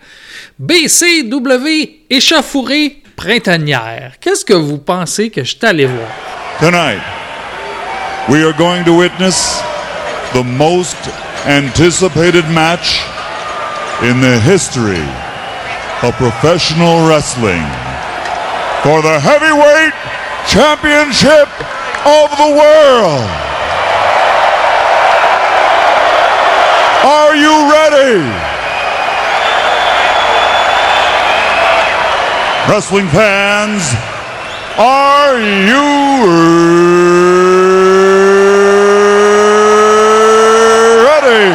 B C W échauffourée printanière. Qu'est-ce que vous pensez que je suis allé voir? Tonight, we are going to witness the most anticipated match in the history of professional wrestling for the heavyweight championship of the world. Are you ready? Wrestling fans, are you ready?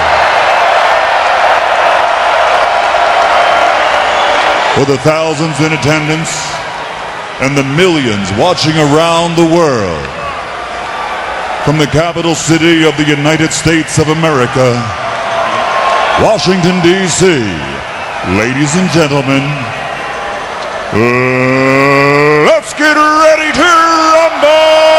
For the thousands in attendance and the millions watching around the world, from the capital city of the United States of America, Washington, D C, ladies and gentlemen, uh, let's get ready to rumble!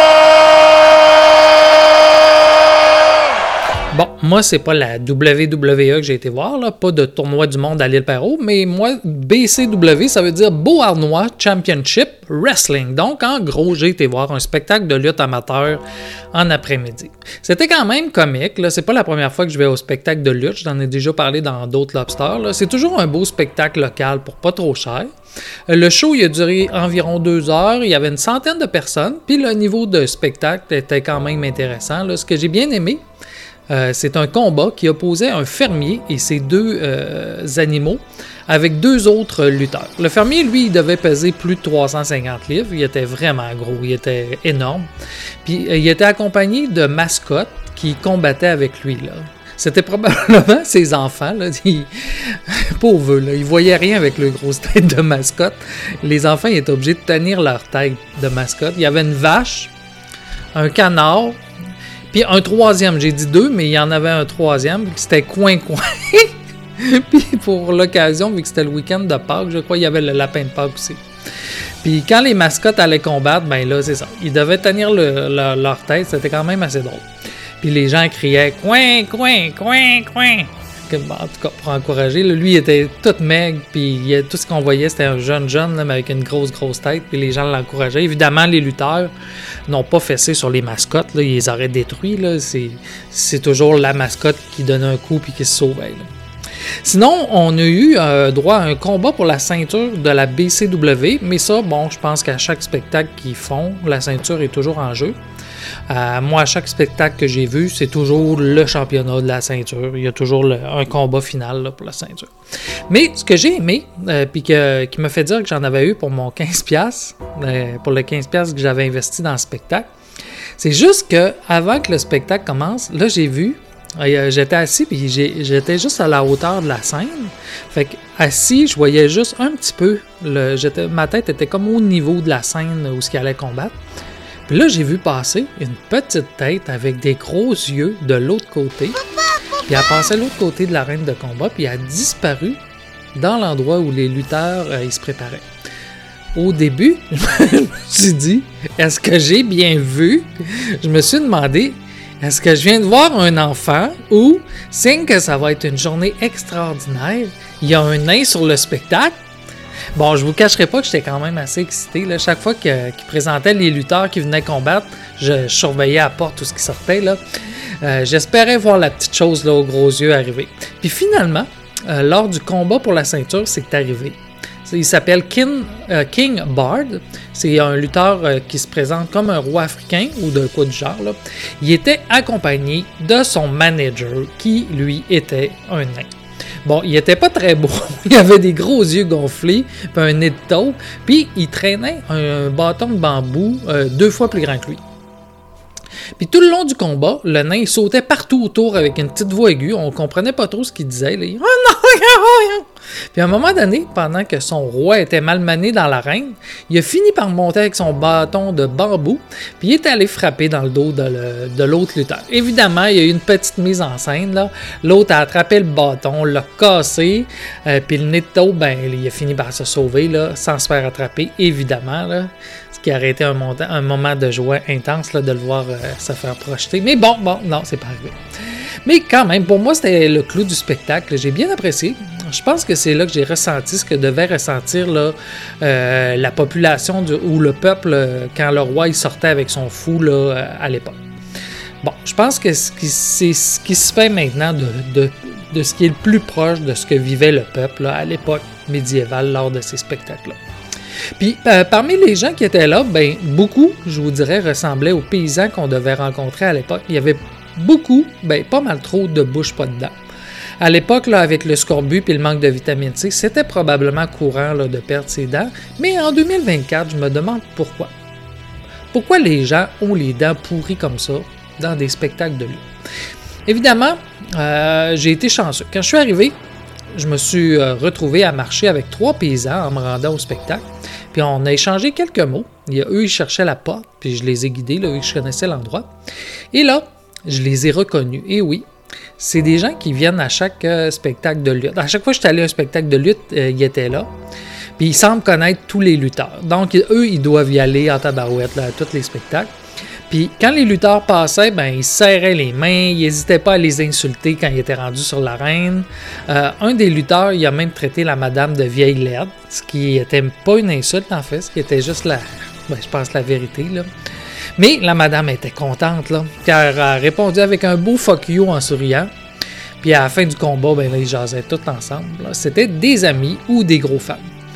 Bon, moi, c'est pas la W W E que j'ai été voir, là, pas de tournoi du monde à l'île Perrault, mais moi, B C W, ça veut dire Beauharnois Championship Wrestling. Donc, en gros, j'ai été voir un spectacle de lutte amateur en après-midi. C'était quand même comique, là. C'est pas la première fois que je vais au spectacle de lutte, j'en ai déjà parlé dans d'autres Lobsters, là. C'est toujours un beau spectacle local pour pas trop cher. Le show, il a duré environ deux heures, il y avait une centaine de personnes, puis le niveau de spectacle était quand même intéressant, là. Ce que j'ai bien aimé, Euh, c'est un combat qui opposait un fermier et ses deux euh, animaux avec deux autres lutteurs. Le fermier, lui, il devait peser plus de trois cent cinquante livres. Il était vraiment gros, il était énorme. Puis euh, il était accompagné de mascottes qui combattaient avec lui, là. C'était probablement ses enfants, là. Ils... Pauvres, là. Ils voyaient rien avec le grosse tête de mascotte. Les enfants, ils étaient obligés de tenir leur tête de mascotte. Il y avait une vache, un canard, puis un troisième. J'ai dit deux, mais il y en avait un troisième. C'était Coin-Coin. Puis pour l'occasion, vu que c'était le week-end de Pâques, je crois qu'il y avait le lapin de Pâques aussi. Puis quand les mascottes allaient combattre, ben là, c'est ça. Ils devaient tenir le, le, leur tête. C'était quand même assez drôle. Puis les gens criaient « Coin, coin, coin, coin ». En tout cas, pour encourager. Là, lui, il était tout maigre, puis il, tout ce qu'on voyait, c'était un jeune jeune, là, mais avec une grosse, grosse tête, puis les gens l'encourageaient. Évidemment, les lutteurs n'ont pas fessé sur les mascottes, là, ils les auraient détruits. Là. C'est, c'est toujours la mascotte qui donnait un coup puis qui se sauvait. Là. Sinon, on a eu euh, droit à un combat pour la ceinture de la B C W, mais ça, bon, je pense qu'à chaque spectacle qu'ils font, la ceinture est toujours en jeu. Euh, moi, à chaque spectacle que j'ai vu, c'est toujours le championnat de la ceinture. Il y a toujours le, un combat final là, pour la ceinture. Mais ce que j'ai aimé, euh, puis qui m'a fait dire que j'en avais eu pour mon quinze dollars, euh, pour le quinze dollars que j'avais investi dans le spectacle, c'est juste que avant que le spectacle commence, là, j'ai vu, euh, j'étais assis, puis j'étais juste à la hauteur de la scène. Fait que assis, je voyais juste un petit peu, le, ma tête était comme au niveau de la scène où ce qu'il allait combattre. Puis là, j'ai vu passer une petite tête avec des gros yeux de l'autre côté. Puis elle passait de l'autre côté de l'arène de combat, puis elle a disparu dans l'endroit où les lutteurs euh, ils se préparaient. Au début, je me suis dit, est-ce que j'ai bien vu? Je me suis demandé, est-ce que je viens de voir un enfant ou, signe que ça va être une journée extraordinaire, il y a un nain sur le spectacle? Bon, je vous cacherai pas que j'étais quand même assez excité. Là. Chaque fois que, qu'ils présentaient les lutteurs qui venaient combattre, je, je surveillais à la porte tout ce qui sortait. Là. Euh, j'espérais voir la petite chose là, aux gros yeux arriver. Puis finalement, euh, lors du combat pour la ceinture, c'est arrivé. Il s'appelle King, euh, King Bard. C'est un lutteur euh, qui se présente comme un roi africain ou de quoi du genre. Là. Il était accompagné de son manager qui, lui, était un nain. Bon, il était pas très beau. Il avait des gros yeux gonflés, puis un nez de taupe, puis il traînait un bâton de bambou euh, deux fois plus grand que lui. Puis tout le long du combat, le nain il sautait partout autour avec une petite voix aiguë. On comprenait pas trop ce qu'il disait. Là. Il... Oh non! Puis à un moment donné, pendant que son roi était malmené dans l'arène, il a fini par monter avec son bâton de bambou, puis il est allé frapper dans le dos de, le, de l'autre lutteur. Évidemment, il y a eu une petite mise en scène. Là. L'autre a attrapé le bâton, l'a cassé, euh, puis le nez de taupe, ben, il a fini par se sauver là, sans se faire attraper, évidemment. Là. Ce qui a arrêté un, montant, un moment de joie intense là, de le voir euh, se faire projeter. Mais bon, bon, non, c'est pas arrivé. Mais quand même, pour moi, c'était le clou du spectacle. J'ai bien apprécié. Je pense que c'est là que j'ai ressenti ce que devait ressentir là, euh, la population du, ou le peuple euh, quand le roi il sortait avec son fou là, euh, à l'époque. Bon, je pense que ce qui, c'est ce qui se fait maintenant de, de, de ce qui est le plus proche de ce que vivait le peuple là, à l'époque médiévale lors de ces spectacles-là. Puis, euh, parmi les gens qui étaient là, ben beaucoup, je vous dirais, ressemblaient aux paysans qu'on devait rencontrer à l'époque. Il y avait beaucoup, ben pas mal trop de bouche pas dedans. À l'époque, là, avec le scorbut et le manque de vitamine C, c'était probablement courant là, de perdre ses dents. Mais en deux mille vingt-quatre, je me demande pourquoi. Pourquoi les gens ont les dents pourries comme ça dans des spectacles de lutte? Évidemment, euh, j'ai été chanceux. Quand je suis arrivé, je me suis euh, retrouvé à marcher avec trois paysans en me rendant au spectacle. Puis on a échangé quelques mots. Il y a, eux, ils cherchaient la porte, puis je les ai guidés, là, eux, je connaissais l'endroit. Et là, je les ai reconnus. Et oui, c'est des gens qui viennent à chaque euh, spectacle de lutte. À chaque fois que je suis allé à un spectacle de lutte, euh, ils étaient là. Puis ils semblent connaître tous les lutteurs. Donc, eux, ils doivent y aller en tabarouette là, à tous les spectacles. Puis quand les lutteurs passaient, ben ils serraient les mains, ils n'hésitaient pas à les insulter quand ils étaient rendus sur l'arène. Euh, un des lutteurs, il a même traité la madame de vieille laide, ce qui n'était pas une insulte en fait, ce qui était juste la, ben, je pense la vérité là. Mais la madame était contente là, car elle a répondu avec un beau fuck you en souriant. Puis à la fin du combat, ben là, ils jasaient tous ensemble. Là. C'était des amis ou des gros fans.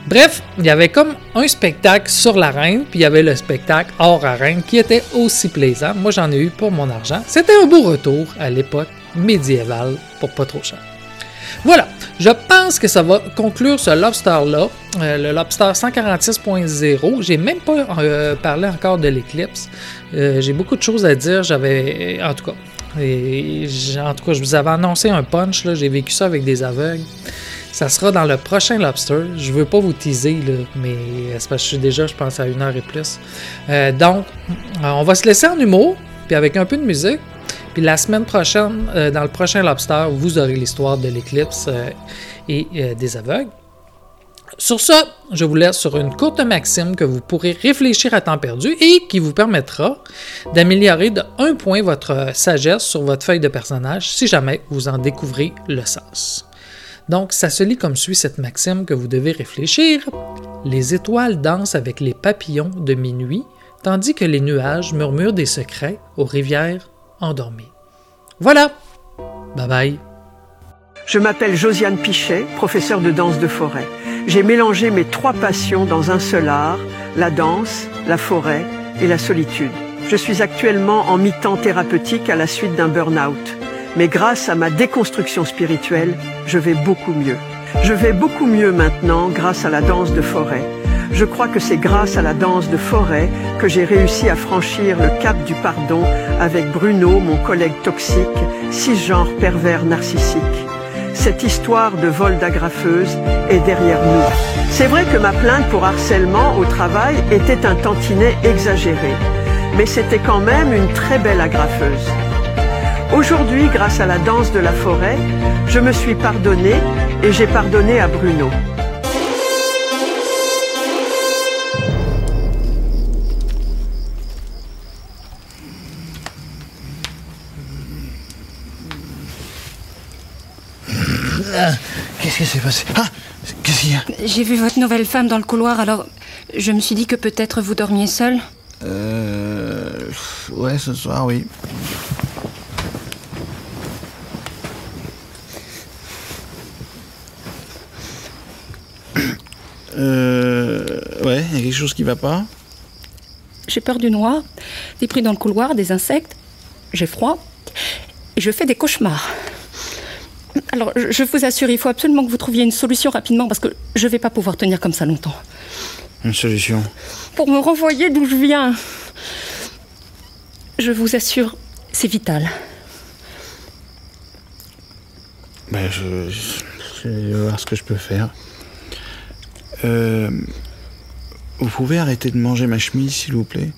Bref, il y avait comme un spectacle sur l'arène, puis il y avait le spectacle hors arène qui était aussi plaisant. Moi, j'en ai eu pour mon argent. C'était un beau retour à l'époque médiévale pour pas trop cher. Voilà, je pense que ça va conclure ce Lobster-là, euh, le Lobster cent quarante-six point zéro. J'ai même pas euh, parlé encore de l'éclipse. Euh, j'ai beaucoup de choses à dire. J'avais, en tout cas, et, en tout cas, je vous avais annoncé un punch. Là, j'ai vécu ça avec des aveugles. Ça sera dans le prochain Lobster. Je veux pas vous teaser, là, mais c'est parce que je suis déjà, je pense, à une heure et plus. Euh, donc, on va se laisser en humour, puis avec un peu de musique. Puis la semaine prochaine, euh, dans le prochain Lobster, vous aurez l'histoire de l'éclipse euh, et euh, des aveugles. Sur ça, je vous laisse sur une courte maxime que vous pourrez réfléchir à temps perdu et qui vous permettra d'améliorer de un point votre sagesse sur votre feuille de personnage si jamais vous en découvrez le sens. Donc, ça se lit comme suit cette maxime que vous devez réfléchir. Les étoiles dansent avec les papillons de minuit, tandis que les nuages murmurent des secrets aux rivières endormies. Voilà! Bye bye! Je m'appelle Josiane Pichet, professeure de danse de forêt. J'ai mélangé mes trois passions dans un seul art, la danse, la forêt et la solitude. Je suis actuellement en mi-temps thérapeutique à la suite d'un burn-out. Mais grâce à ma déconstruction spirituelle, je vais beaucoup mieux. Je vais beaucoup mieux maintenant grâce à la danse de forêt. Je crois que c'est grâce à la danse de forêt que j'ai réussi à franchir le cap du pardon avec Bruno, mon collègue toxique, cisgenre pervers narcissique. Cette histoire de vol d'agrafeuse est derrière nous. C'est vrai que ma plainte pour harcèlement au travail était un tantinet exagéré, mais c'était quand même une très belle agrafeuse. Aujourd'hui, grâce à la danse de la forêt, je me suis pardonnée et j'ai pardonné à Bruno. Qu'est-ce qui s'est passé? Ah, qu'est-ce qu'il y a? J'ai vu votre nouvelle femme dans le couloir, alors je me suis dit que peut-être vous dormiez seul. Euh... Ouais, ce soir, oui. Euh... Ouais, il y a quelque chose qui va pas? J'ai peur du noir, des bruits dans le couloir, des insectes. J'ai froid et je fais des cauchemars. Alors, je vous assure, il faut absolument que vous trouviez une solution rapidement parce que je vais pas pouvoir tenir comme ça longtemps. Une solution? Pour me renvoyer d'où je viens. Je vous assure, c'est vital. Ben, je... Je vais voir ce que je peux faire. Euh... Vous pouvez arrêter de manger ma chemise, s'il vous plaît?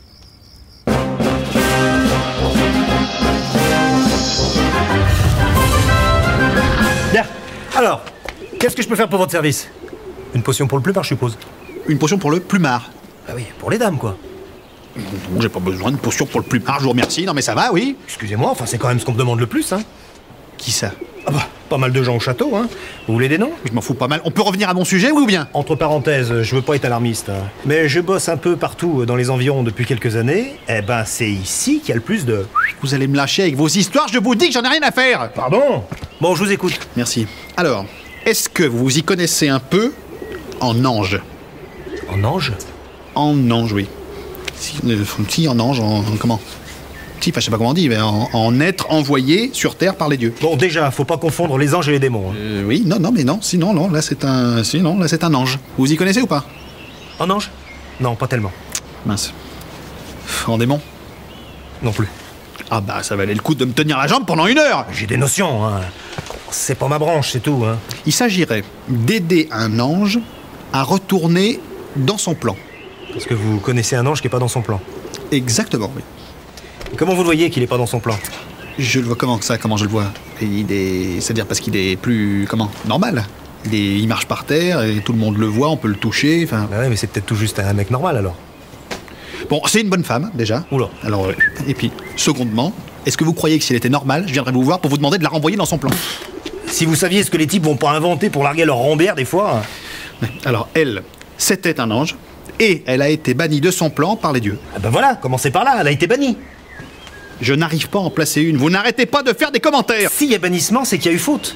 Bien. Alors, qu'est-ce que je peux faire pour votre service? Une potion pour le plumard, je suppose. Une potion pour le plumard? Ah oui, pour les dames, quoi. Non, j'ai pas besoin de potion pour le plumard, je vous remercie. Non mais ça va, oui. Excusez-moi, enfin c'est quand même ce qu'on me demande le plus, hein. Qui ça? Ah bah, pas mal de gens au château, hein. Vous voulez des noms? Je m'en fous pas mal. On peut revenir à mon sujet, oui ou bien? Entre parenthèses, je veux pas être alarmiste, hein, mais je bosse un peu partout dans les environs depuis quelques années. Eh ben, c'est ici qu'il y a le plus de... Vous allez me lâcher avec vos histoires, je vous dis que j'en ai rien à faire. Pardon? Bon, je vous écoute. Merci. Alors, est-ce que vous vous y connaissez un peu en ange? En ange? En ange, oui. Si, euh, si en ange, en, en comment? Si, enfin, je sais pas comment on dit, mais en, en être envoyé sur Terre par les dieux. Bon, déjà, faut pas confondre les anges et les démons. Hein. Euh, oui, non, non, mais non, sinon, non, là c'est un... Sinon, là c'est un ange. Vous vous y connaissez ou pas? En ange? Non, pas tellement. Mince. En démon? Non plus. Ah bah, ça valait le coup de me tenir la jambe pendant une heure. J'ai des notions, hein. C'est pas ma branche, c'est tout, hein. Il s'agirait d'aider un ange à retourner dans son plan. Parce que vous connaissez un ange qui est pas dans son plan. Exactement, oui. Et comment vous le voyez qu'il est pas dans son plan? Je le vois comment ça? Comment je le vois? Il est... C'est-à-dire parce qu'il est plus... Comment? Normal. Il, est... il marche par terre et tout le monde le voit, on peut le toucher, enfin... Bah ouais, mais c'est peut-être tout juste un mec normal, alors. Bon, c'est une bonne femme, déjà. Oula. Alors, euh, et puis, secondement, est-ce que vous croyez que si elle était normale, je viendrais vous voir pour vous demander de la renvoyer dans son plan? Si vous saviez ce que les types vont pas inventer pour larguer leur rambière, des fois... Alors, elle, c'était un ange, et elle a été bannie de son plan par les dieux. Ah ben voilà, commencez par là, elle a été bannie. Je n'arrive pas à en placer une. Vous n'arrêtez pas de faire des commentaires. S'il y a bannissement, c'est qu'il y a eu faute.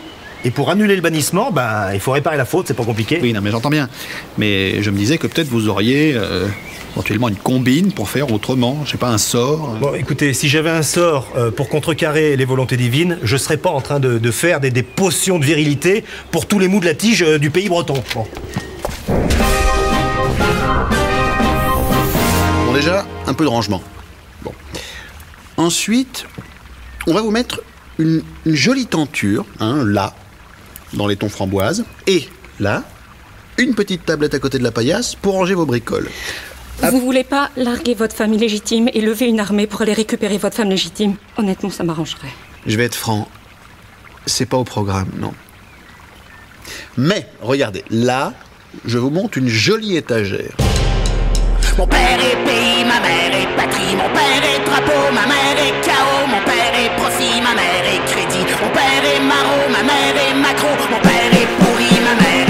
Et pour annuler le bannissement, ben, il faut réparer la faute, c'est pas compliqué. Oui, non, mais j'entends bien. Mais je me disais que peut-être vous auriez euh, éventuellement une combine pour faire autrement. Je sais pas, un sort. Bon, écoutez, si j'avais un sort euh, pour contrecarrer les volontés divines, je serais pas en train de, de faire des, des potions de virilité pour tous les mous de la tige euh, du pays breton. Bon. Bon, déjà, un peu de rangement. Bon. Ensuite, on va vous mettre une, une jolie tenture, hein, là, dans les tons framboises. Et là, une petite tablette à côté de la paillasse pour ranger vos bricoles. Vous voulez pas larguer votre famille légitime et lever une armée pour aller récupérer votre femme légitime? Honnêtement, ça m'arrangerait. Je vais être franc, c'est pas au programme, non. Mais, regardez, là, je vous montre une jolie étagère. Mon père est pays, ma mère est patrie. Mon père est drapeau, ma mère est chaos. Mon père est profit, ma mère est crédit. Mon père est maraud, ma mère est macro. Mon père est pourri, ma mère